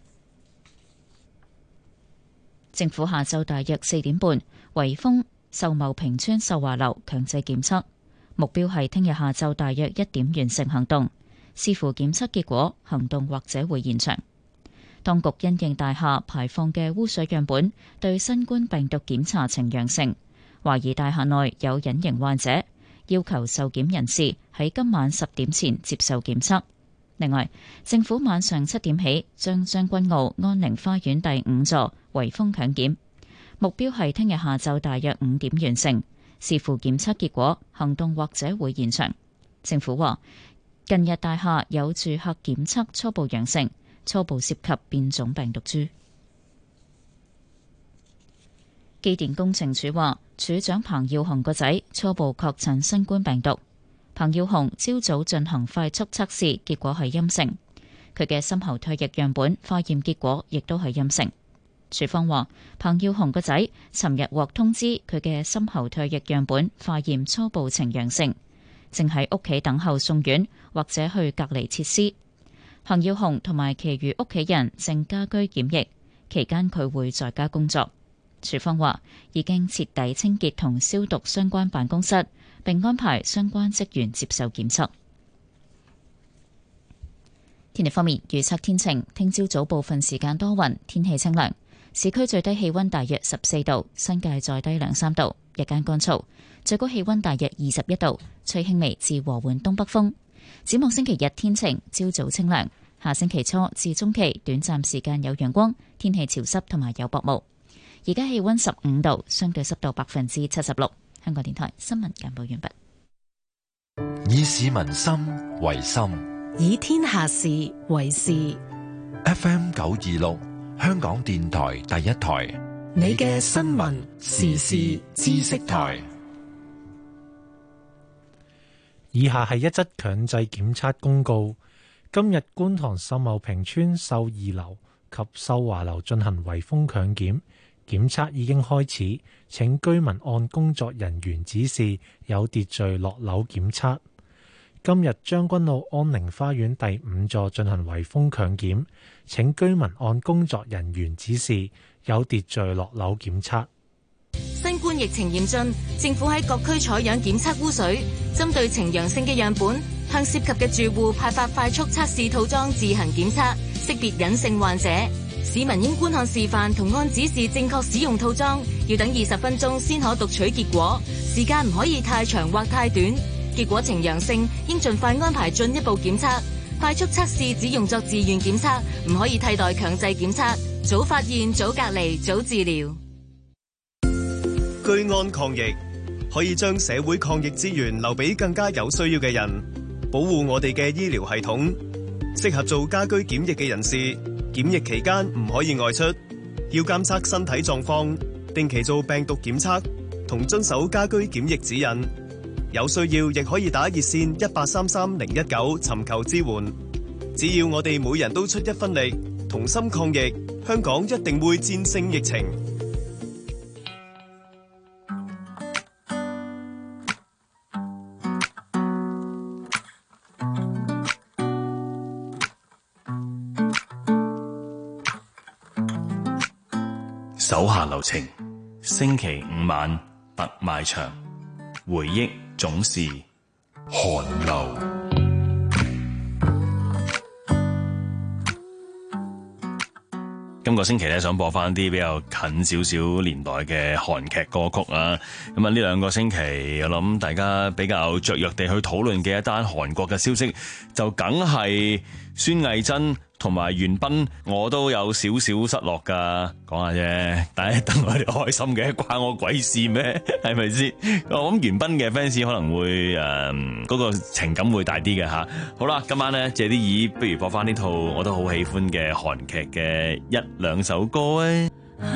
政府下晝大約四點半，圍封秀茂坪村秀華樓強制檢測，目標係聽日下晝大約一點完成行動。視乎檢測結果，行動或者會延長。當局因應大廈排放嘅污水樣本對新冠病毒檢查呈陽性，懷疑大廈內有隱形患者，要求受檢人士喺今晚十點前接受檢測。另外，政府晚上七點起將將軍澳安寧花園第五座圍封強檢，目標係聽日下晝大約五點完成。視乎檢測結果，行動或者會延長。政府話，近日大廈有住客檢測初步陽性，初步涉及變種病毒株。機電工程署話，署長彭耀雄個仔初步確診新冠病毒。彭耀雄朝早進行快速測試，結果係陰性。佢嘅深喉唾液樣本化驗結果亦都係陰性。署方話，彭耀雄個仔尋日獲通知，佢嘅深喉唾液樣本化驗初步呈陽性，正喺屋企等候送院或者去隔離設施。彭耀雄同埋其餘屋企人正家居檢疫，期間佢會在家工作。署方話，已經徹底清潔同消毒相關辦公室，並安排相關職員接受檢測。天氣方面，預測天晴，聽朝早部分時間多雲，天氣清涼，市區最低氣溫大約十四度，新界再低兩三度，日間乾燥，最高氣溫大約二十一度，吹輕微至和緩東北風。展望星期日天晴，朝早清涼，下星期初至中期短暫時間有陽光，天氣潮濕同埋有薄霧。而家氣溫十五度，相對濕度百分之七十六。香港電台新聞簡報完畢。 以市民心為心， 以天下事為事。 F M 九二六，香港電台第一台， 你嘅新聞時事知識台。 以下係一則強制檢測公告。今日觀塘秀茂坪村秀二樓及秀華樓進行圍封強檢，檢測已經開始，請居民按工作人員指示有秩序落樓檢測。今日將軍澳安寧花園第五座進行圍封強檢，請居民按工作人員指示有秩序落樓檢測。 新冠疫情嚴峻，政府喺各區採樣檢測污水，針對呈陽性嘅樣本，向涉及嘅住戶派發快速測試套裝自行檢測，識別隱性患者。市民應觀看示範同按指示正確使用套裝，要等二十分鐘先可讀取結果，時間唔可以太長或太短。結果呈陽性，應盡快安排進一步檢測。快速測試只用作自願檢測，唔可以替代強制檢測。早發現，早隔離，早治療。 居安抗疫，可以將社會抗疫資源留俾更加有需要嘅人，保護我哋嘅醫療系統。適合做家居檢疫嘅人士，檢疫期間唔可以外出，要監測身體狀況，定期做病毒檢測，同遵守家居檢疫指引。有需要亦可以打熱線一八三三零一九尋求支援。只要我哋每人都出一分力，同心抗疫，香港一定會戰勝疫情。 手下留情，星期五晚特賣場，回憶總是寒流。今個星期咧，想播翻啲比較近少少年代嘅韓劇歌曲啊！咁啊，呢兩個星期我諗大家比較雀躍地去討論嘅一單韓國嘅消息，就梗係孫藝珍同埋元彬，我都有少少失落噶，講下啫。但係等我哋開心嘅，關我鬼事咩？係咪先？我諗元彬嘅 fans 可能會誒，嗰、呃那個情感會大啲嘅吓。好啦，今晚咧借啲耳，不如播翻呢套我都好喜歡嘅韓劇嘅一兩首歌啊。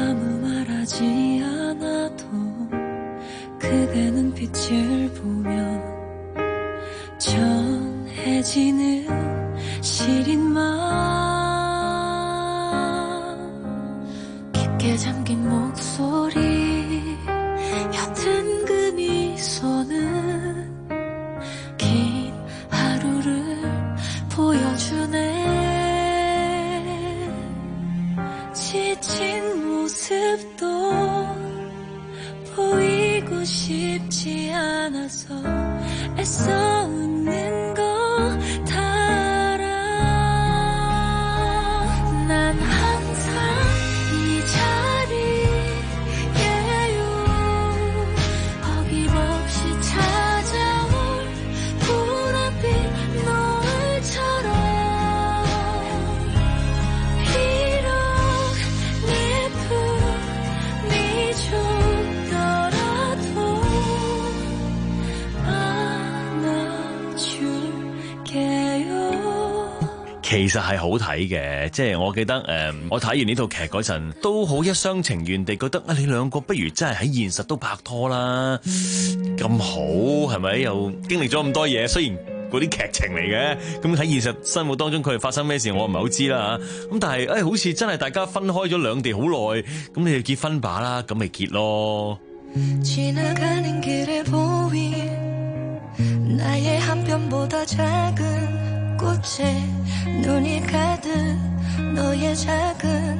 其實係好睇嘅，即係我記得誒、呃，我睇完呢套劇嗰陣，都好一廂情願地覺得啊，你兩個不如真係喺現實都拍拖啦，咁、嗯、好係咪？又經歷咗咁多嘢，雖然嗰啲劇情嚟嘅，咁喺現實生活當中佢哋發生咩事，我唔係好知啦嚇。咁但係誒、哎，好似真係大家分開咗兩地好耐，咁你哋結婚吧啦，咁咪結咯。눈이 가득 너의 작은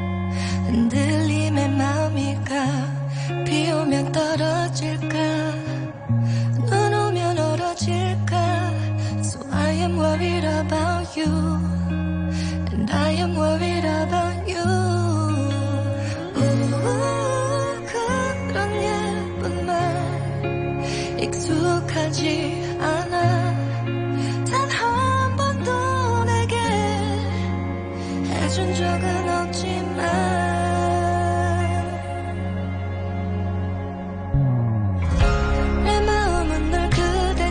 흔들림에 마음이 가 비 오면 떨어질까 눈 오면 얼어질까 So I am worried about you And I am worried about you 우우, 그런 예쁜 말 익숙하지 않아 해준 적은 없지만 내 마음은 늘 그대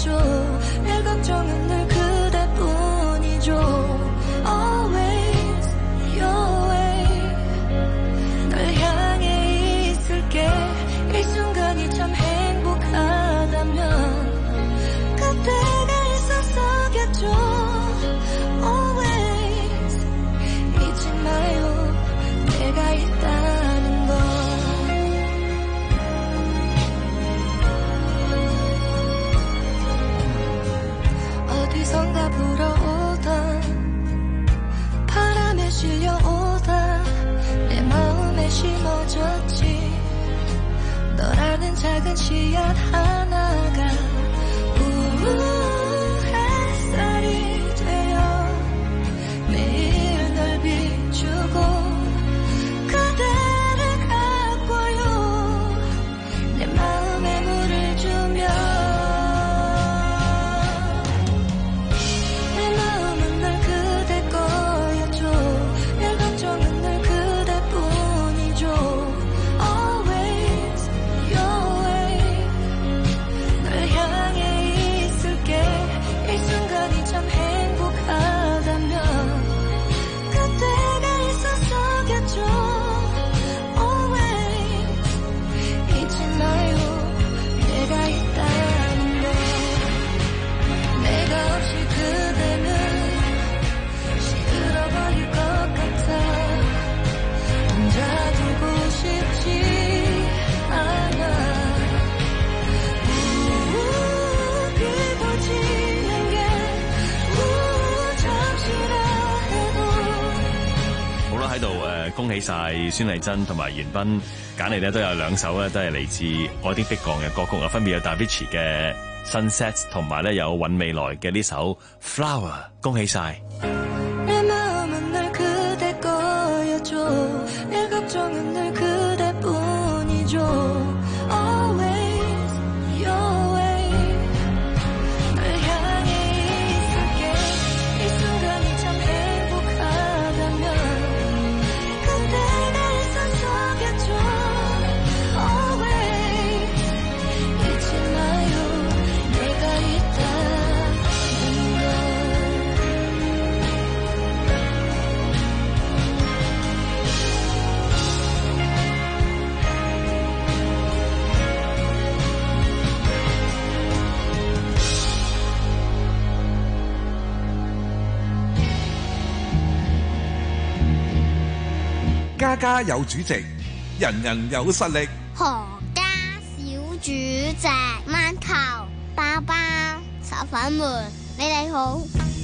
거였죠 내 걱정은 늘 그대뿐이죠 Always 씨앗 하나가 우 햇살이 되어 매일 널 비추고 그대를 가꿔요 내 마음에 물을 주며 내 마음은 늘 그대 거였죠 내 걱정은 늘 그대뿐이죠 Always your way 널 향해 있을게 이 순간이 참 행복하다면 그대가 있었어겠죠 Always 잊지 마요 내가 있다는 걸 내가 없이 그대는 시들어버릴 것 같아 혼자 두고 싶지 않아 우 그려지는 게 우 잠시라 해도 好啦，喺度誒恭喜晒孫麗珍同埋袁彬揀嚟咧，都有兩首咧，都係嚟自愛的迫降嘅歌曲啊，分別有 Davichi 嘅 Sunset 同埋咧有尹未來嘅呢首 Flower， 恭喜晒！ 내 마음은 늘 그대 거였죠 내 걱정은 늘 그대뿐이죠 Always your way 널 향해 있을게 이 순간이 참 행복하다면 그대가 있었어겠죠 Always 잊지 마요 내가 있다는 걸 家家有主席，人人有實力。 何家小主席饅頭包包炒粉們，你哋好。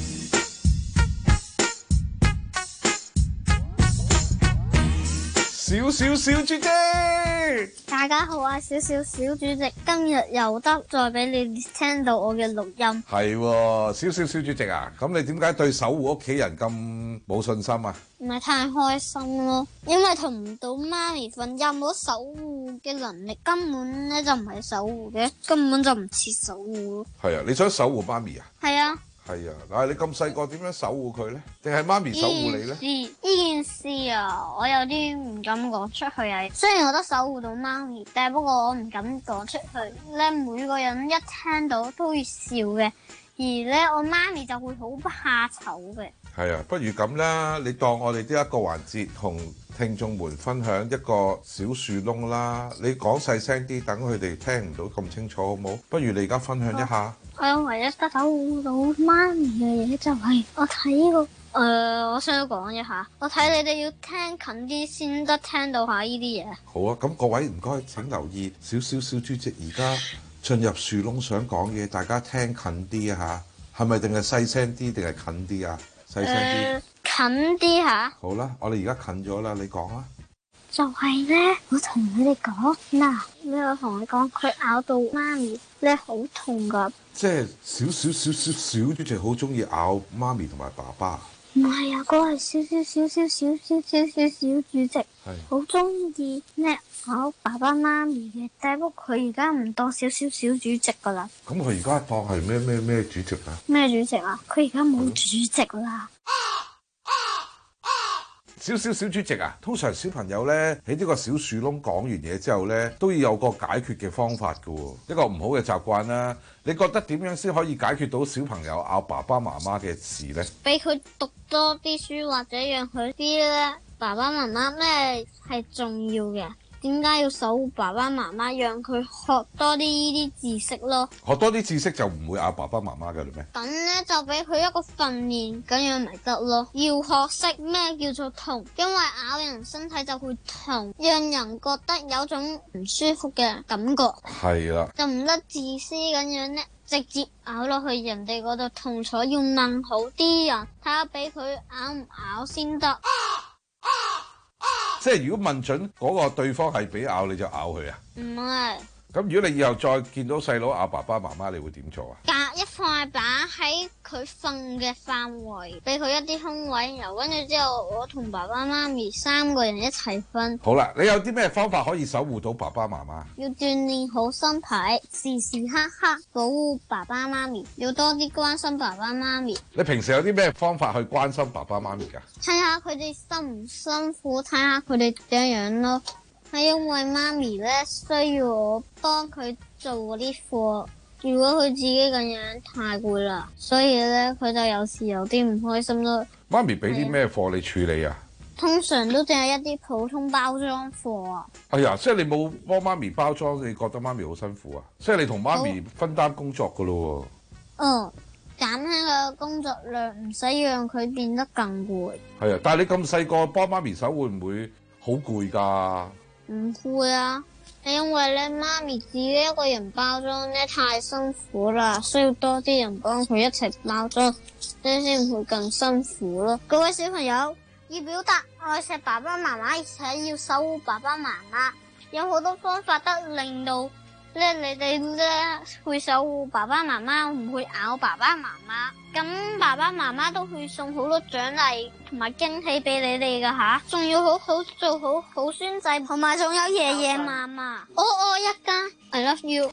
小小小主席， 大家好啊，小小小主席，今日又得再俾你聽到我嘅錄音。 係喎，小小小主席啊，咁你點解對守護屋企人咁冇信心啊？ 唔係太開心咯，因為同唔到媽咪瞓覺，冇守護嘅能力，根本咧就唔係守護嘅，根本就唔似守護咯。 係啊，你想守護媽咪啊？ 係啊。 係啊，但係你咁細個點樣守護佢咧？定係媽咪守護你咧？ 呢件事啊，我有啲唔敢講出去啊。雖然我都守護到媽咪，但係不過我唔敢講出去咧。每個人一聽到都會笑嘅，而咧我媽咪就會好怕醜嘅。 係啊，不如咁啦，你當我哋呢一個環節同聽眾們分享一個小樹窿啦。你講細聲啲，等佢哋聽唔到咁清楚，好冇？不如你而家分享一下。 我唯一得守護到媽咪嘅嘢就係我睇呢個誒、呃，我想講一下，我睇你哋要聽近啲先得聽到下呢啲嘢。 好啊，咁各位唔該請留意，小小小主席而家進入樹窿想講嘢，大家聽近啲啊嚇，係咪定係細聲啲定係近啲啊？細聲啲、呃， 近啲嚇。 好啦，我哋而家近咗啦，你講啦。 就係咧，我同你哋講嗱，咩我同你講，佢咬到媽咪咧好痛噶。 即係小小小小小主席好中意咬媽咪同埋爸爸。 唔係啊，嗰個係小小小小小小小小小主席，係好中意咧咬爸爸媽咪嘅。但不過佢而家唔當小小小主席噶啦。 咁佢而家當係咩咩咩主席啊？ 咩主席啊？佢而家冇主席啦。 小小小主席啊，通常小朋友咧喺呢個小樹窿講完嘢之後咧，都要有個解決嘅方法㗎喎，一個唔好嘅習慣啦。你覺得點樣先可以解決到小朋友咬爸爸媽媽嘅事咧？ 俾佢讀多啲書，或者讓佢知咧爸爸媽媽咩係重要嘅。點解要守護爸爸媽媽，讓佢學多啲呢啲知識咯？ 學多啲知識就唔會咬爸爸媽媽㗎啦咩？ 咁咧就俾佢一個訓練，咁樣咪得咯。要學識咩叫做痛，因為咬人身體就會痛，讓人覺得有種唔舒服嘅感覺。 係啦， 就唔得自私咁樣咧，直接咬落去人哋嗰度痛楚，要問好啲人睇下俾佢咬唔咬先得。 即係如果問準嗰個對方係俾咬，你就咬佢啊？ 唔係， 咁如果你以後再見到細佬咬爸爸媽媽，你會點做啊？ 隔一塊板喺佢瞓嘅範圍，俾佢一啲空位，然後跟住之後，我同爸爸媽咪三個人一齊瞓。 好啦，你有啲咩方法可以守護到爸爸媽媽？ 要鍛鍊好身體，時時刻刻保護爸爸媽咪，要多啲關心爸爸媽咪。 你平時有啲咩方法去關心爸爸媽咪㗎？ 睇下佢哋辛唔辛苦，睇下佢哋點樣咯。係因為媽咪咧需要我幫佢做嗰啲課，如果佢自己咁樣太攰啦，所以咧佢就有時有啲唔開心咯。 媽咪俾啲咩課你處理啊？ 通常都淨係一啲普通包裝貨啊。 哎呀，即係你冇幫媽咪包裝，你覺得媽咪好辛苦啊？即係你同媽咪分擔工作噶咯喎。 嗯，減輕佢工作量，唔使讓佢變得更攰。 係啊，但係你咁細個幫媽咪手會唔會好攰㗎？ 唔會啊，係因為咧媽咪自己一個人包裝咧太辛苦啦，需要多啲人幫佢一齊包裝，咧先唔會更辛苦咯。各位小朋友，要表達愛錫爸爸媽媽，而且要守護爸爸媽媽，有好多方法得令到咧你哋咧會守護爸爸媽媽，唔會咬爸爸媽媽。咁爸爸媽媽都會送好多獎勵同埋驚喜俾你哋噶吓，仲要好好做好好孫仔，同埋仲有爺爺嫲嫲，我愛一家 ，I love you。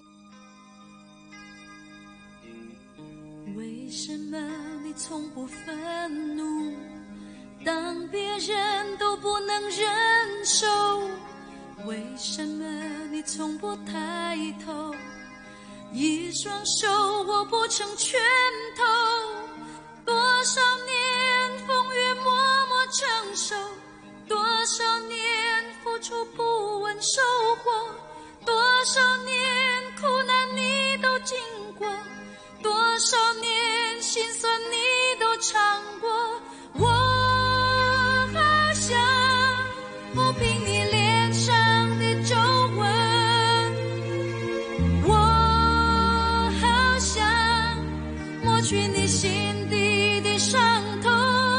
為什麼你從不憤怒？當別人都不能忍受，為什麼你從不抬頭？一雙手握不成拳頭，多少年風雨默默承受，多少年付出不問收穫，多少年苦難你都經過，多少年心酸你都嘗過，我好想撫平你臉上的皺紋，我好想抹去你心底的傷痛，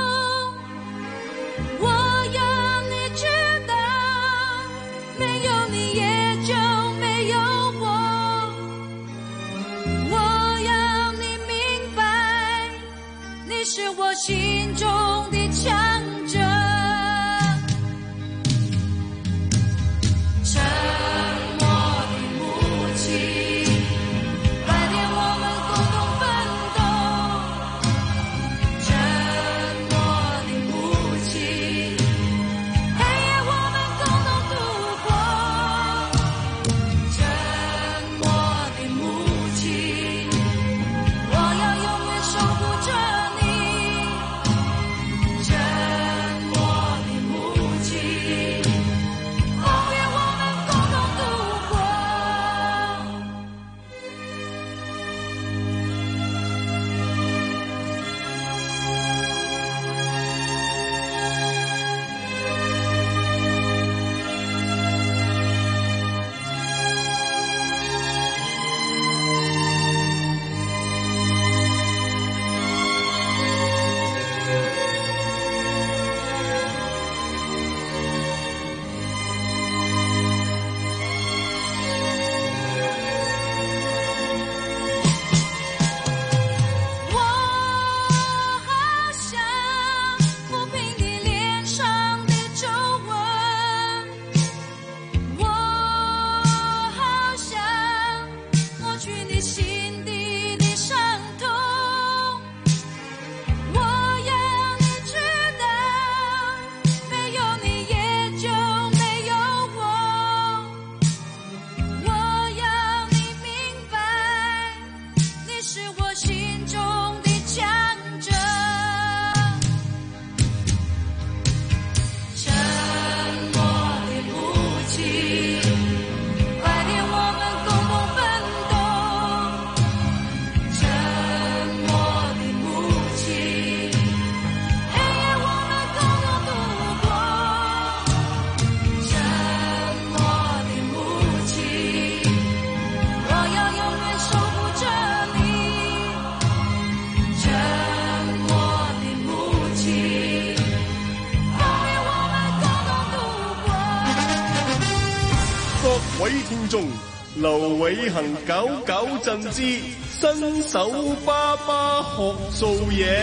我要你知道，沒有你也就沒有我，我要你明白，你是我心中的強者。沉默的母親，白天我們共同奮鬥。沉默的母親，黑夜我們共同度過。沉默的母親，我要永遠守護着你。沉默的母親，風雨我們共同度過。我好想撫平你臉上的皺紋，我好想抹去你心底的傷痛，我要你知道，沒有你也就沒有我，我要你明白，你是我心中的強者。沉默的母親，白天我們共同奮鬥。沉默的母親，黑夜我們共同度過。沉默的母親，我要永遠守護着你。沉默的母親，風雨我們共同度過。 各位聽眾， 劉偉恒九九震之新手爸爸學做嘢。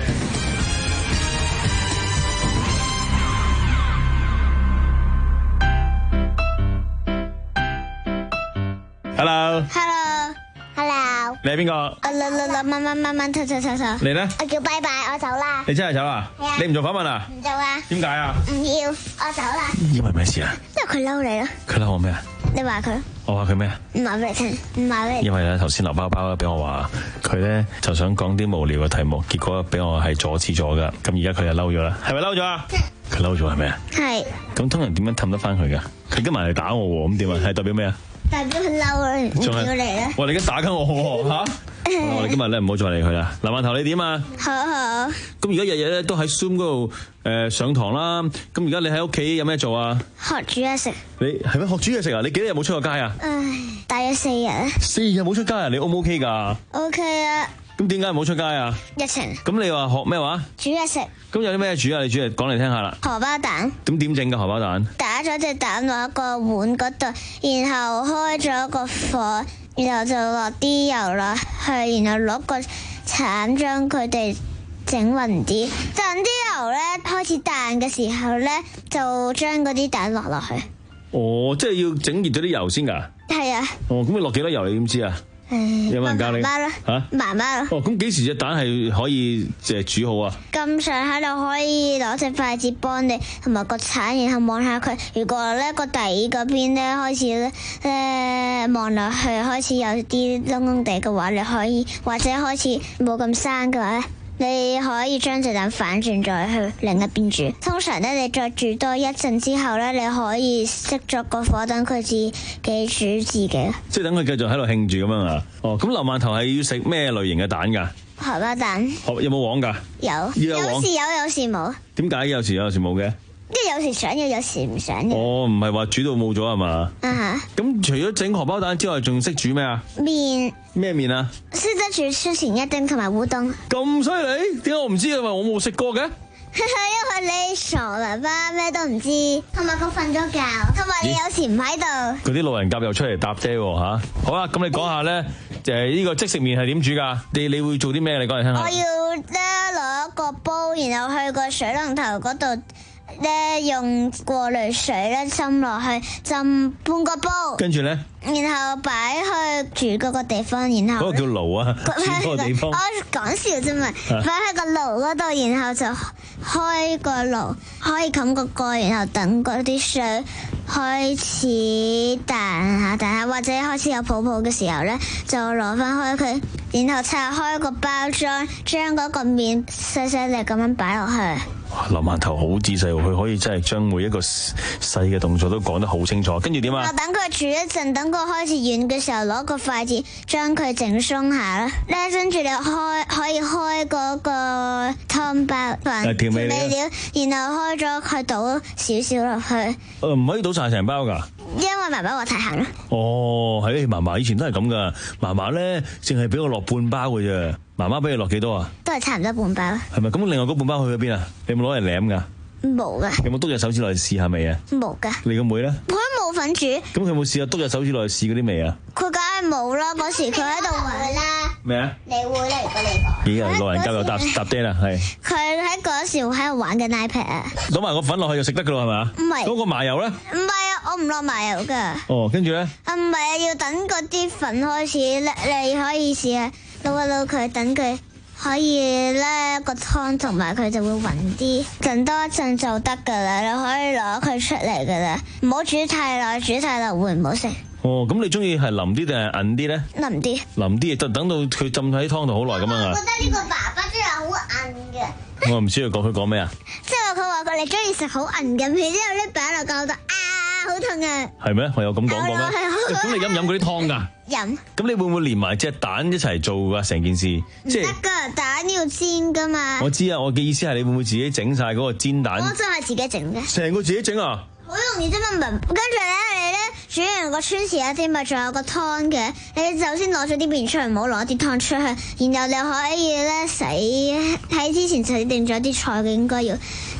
Hello。 Hello。Hello。 你係邊個？ 我六六六蚊蚊蚊蚊，臭臭臭臭。 你咧？ 我叫拜拜，我走啦。 你真係走啊？ 係啊。 你唔做訪問啊？ 唔做啊。 點解啊？ 唔要，我走啦。 因為咩事啊？ 因為佢嬲你咯。 佢嬲我咩啊？ 你話佢？ 我話佢咩啊？ 唔話俾你聽，唔話俾你聽。 因為咧頭先劉包包俾我話佢咧就想講啲無聊嘅題目，結果俾我係阻止咗噶。咁而家佢就嬲咗啦，係咪嬲咗啊？佢嬲咗係咪啊？係。咁通常點樣氹得翻佢噶？佢跟埋嚟打我喎，咁點啊？係代表咩啊？代表佢嬲啊！唔叫你咧。哇！你而家打緊我喎嚇！我哋今日咧唔好再理佢啦。嗱，饅頭你點啊？好好。咁而家日日咧都喺 Zoom 嗰度誒上堂啦。咁而家你喺屋企有咩做啊？學煮嘢食。你係咩學煮嘢食啊？你幾多日冇出過街啊？唉，大約四日啊。四日冇出街啊？你 O 唔 OK 㗎 ？OK 啊。咁點解唔好出街啊？疫情。咁你話學咩話？煮嘢食。咁有啲咩煮啊？你煮嚟講嚟聽下啦。荷包蛋。咁點整㗎荷包蛋？打咗隻蛋落一個碗嗰度，然後開咗個火。然後就落啲油落去，然後攞個鏟將佢哋整勻啲。等啲油咧開始彈嘅時候咧，就將嗰啲蛋落落去。哦，即係要整熱咗啲油先㗎？係啊。哦，咁你落幾多油你點知啊？有冇人教你？媽媽啦嚇，媽媽咯。哦，咁幾時隻蛋係可以即係煮好啊？咁上下就可以攞隻筷子幫你，同埋個鏟，然後望下佢。如果咧個底嗰邊咧開始咧誒望落去開始有啲窿窿地嘅話，你可以或者開始冇咁生嘅話咧，你可以將隻蛋反轉再去另一邊煮。通常咧，你再煮多一陣之後咧，你可以熄咗個火，等佢自己煮自己。即係等佢繼續喺度興住咁樣啊？哦，咁劉饅頭係要食咩類型嘅蛋㗎？荷包蛋。有冇黃㗎？有。有時有，有時冇。點解有時有，有時冇嘅？即係有時想要，有時唔想要。哦，唔係話煮到冇咗係嘛？啊哈。咁除咗整荷包蛋之外，仲識煮咩啊？麵。咩麵啊？識得煮出前一丁同埋烏冬。咁犀利？點解我唔知啊？因為我冇食過嘅。因為你傻啦吧，咩都唔知。同埋佢瞓咗覺，同埋你有時唔喺度。嗰啲路人甲又出嚟搭啫喎嚇！好啦，咁你講下咧，誒呢個即食麵係點煮㗎？你你會做啲咩？你講嚟聽下。我要咧攞一個煲，然後去個水龍頭嗰度。咧用過濾水咧浸落去，浸半個煲，跟住咧，然後擺去煮嗰個地方，然後嗰個叫爐啊，煮嗰個地方。我講笑啫嘛，擺喺個爐嗰度，然後就開個爐，可以冚個蓋，然後等嗰啲水開始彈下彈下，或者開始有泡泡嘅時候咧，就攞翻開佢，然後拆開個包裝，將嗰個麵細細粒咁樣擺落去。劉饅頭好仔細喎，佢可以真係將每一個細嘅動作都講得好清楚。跟住點啊？等佢煮一陣，等佢開始軟嘅時候，攞個筷子將佢整鬆下啦。咧跟住你開可以開嗰個湯包飯調味料，然後開咗佢倒少少落去。誒唔可以倒晒成包㗎？因為媽媽話太鹹啦。哦，係嫲嫲以前都係咁㗎。嫲嫲咧淨係俾我落半包嘅啫。媽媽俾你落幾多啊？都係差唔多半包。係咪？咁另外嗰半包去咗邊啊？你有冇攞嚟舐㗎？冇㗎。有冇篤隻手指落去試下味啊？冇㗎。你個妹咧？佢都冇份煮。咁佢有冇試下篤隻手指落去試嗰啲味啊？佢梗係冇啦，嗰時佢喺度玩啦。咩啊？你會咧？如果你講。咦？係老人家又搭搭爹啦，係。佢喺嗰時喺度玩緊 iPad 啊。倒埋個粉落去就食得㗎啦，係咪啊？唔係。嗰個麻油咧？唔係啊，我唔落麻油㗎。哦，跟住咧？啊唔係啊，要等嗰啲粉開始咧，你可以試下。撈一撈佢，等佢可以咧個湯同埋佢就會勻啲，陣多一陣就得噶啦。你可以攞佢出嚟噶啦，唔好煮太耐，煮太耐會唔好食。哦，咁你中意係腍啲定係韌啲咧？腍啲。腍啲，就等到佢浸喺湯度好耐咁樣啊！我覺得呢個爸爸真係好韌嘅。我唔知佢講佢講咩啊？即係佢話佢哋中意食好韌嘅，然之後咧擺落個度啊，好痛啊！係咩？我有咁講過咩？咁你飲唔飲嗰啲湯㗎？飲。咁你會唔會連埋隻蛋一齊做㗎？成件事即係得㗎，蛋要煎㗎嘛。我知啊，我嘅意思係你會唔會自己整晒嗰個煎蛋？我真係自己整嘅。成個自己整啊？好容易啫嘛，跟住咧，你咧煮完個川芎一啲咪仲有個湯嘅，你就先攞咗啲麵出嚟，唔好攞啲湯出去，然後你可以咧洗喺之前洗定咗啲菜嘅，應該要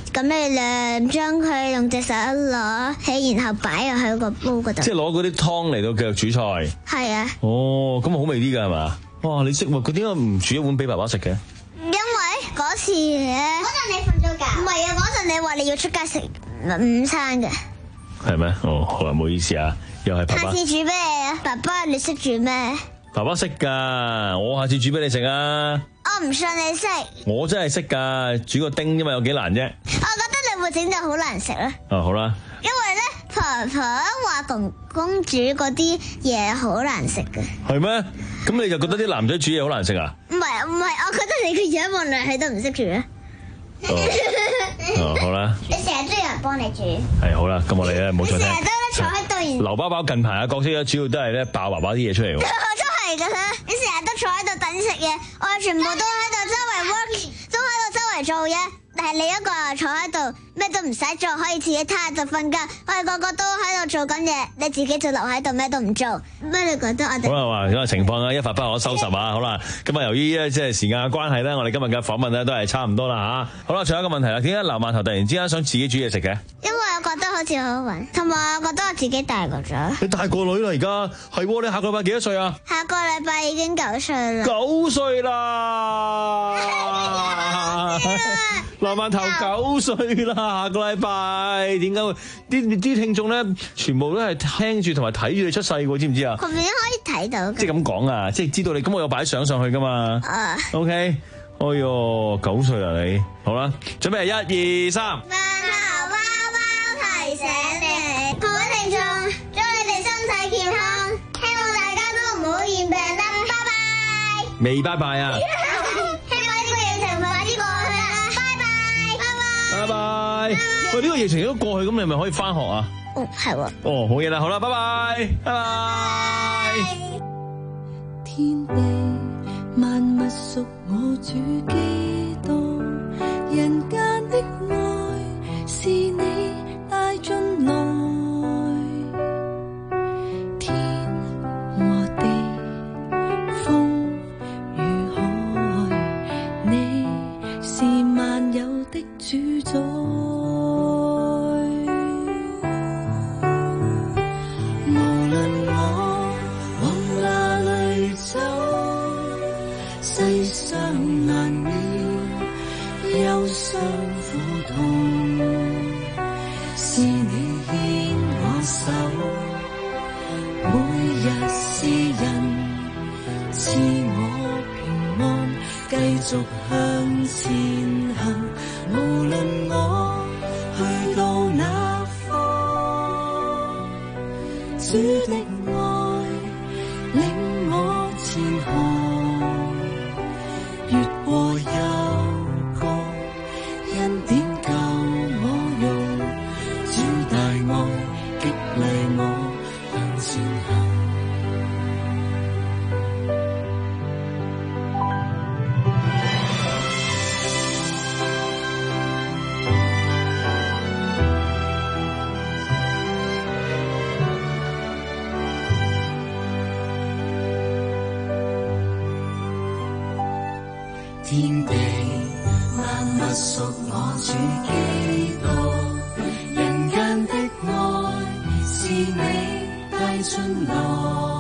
咁你兩將佢用隻手攞起，然後擺入去個煲嗰度。 即係攞嗰啲湯嚟到繼續煮菜。 係啊。 哦，咁好味啲㗎係嘛？哇！你識喎，佢點解唔煮一碗俾爸爸食嘅？ 因為嗰次咧，嗰陣你瞓咗覺。唔係啊，嗰陣你話你要出街食午餐嘅。係咩？哦，好啊，唔好意思啊，又係爸爸。 下次煮俾你啊，爸爸，你識煮咩？ 爸爸識㗎，我下次煮俾你食啊。 我唔信你識。 我真係識㗎，煮個丁啫嘛，有幾難啫？ 我覺得你會整就好難食啦。 哦，好啦。 因為咧，婆婆話公公煮嗰啲嘢好難食嘅。係咩？ 咁你就覺得啲男仔煮嘢好難食啊？ 唔係唔係，我覺得你個樣望落去都唔識煮啊。 哦，哦，好啦。 你成日都有人幫你煮。係好啦，咁我哋咧冇錯聽。 你成日都坐喺度。 劉包包近排嘅角色咧，主要都係咧爆爸爸啲嘢出嚟喎。 我都係㗎啦，你成日都坐喺度等食嘢，我哋全部都喺度周圍 work，都喺度周圍做嘢。但係你一個人坐喺度，咩都唔使做，可以自己攤喺度瞓覺。我哋個個都喺度做緊嘢，你自己就留喺度咩都唔做。咩你覺得我哋？ 好啦，話咁嘅情況咧，一發不可收拾啊！好啦，咁啊由於咧即係時間嘅關係咧，我哋今日嘅訪問咧都係差唔多啦吓。好啦，最後一個問題啦，點解劉饅頭突然之間想自己煮嘢食嘅？ 因為我覺得好似好好玩，同埋我覺得我自己大個咗。 你大個女啦，而家係喎，你下個禮拜幾多歲啊？ 下個禮拜已經九歲啦。 九歲啦！劉饅頭九歲啦，下個禮拜點解會啲啲聽眾咧，全部都係聽住同埋睇住你出世喎，知唔知啊？ 佢點可以睇到？ 即係咁講啊，即係知道你咁我有擺相上去噶嘛。 啊。 O K， 哎喲，九歲啦你，好啦，準備一二三。 饅頭包包提醒你，各位聽眾，祝你哋身體健康，希望大家都唔好染病啦，拜拜。 未拜拜啊！拜拜！喂，呢個疫情都過去，咁你咪可以翻學啊？ 哦，係喎。 哦，好嘢啦，好啦，拜拜，拜拜。 天地萬物屬我主基督，人間的愛是你帶進來，天和地，風與海，你是萬有的主宰，無論我往哪裏走，世上難免憂傷苦痛，是你牽我手，每日是人賜我平安，繼續向前行。無論我去到哪方，主的愛領我前行，越過幽谷，恩典救我用，主大愛激勵我向前行。天地萬物屬我主基督，人間的愛是你帶進來。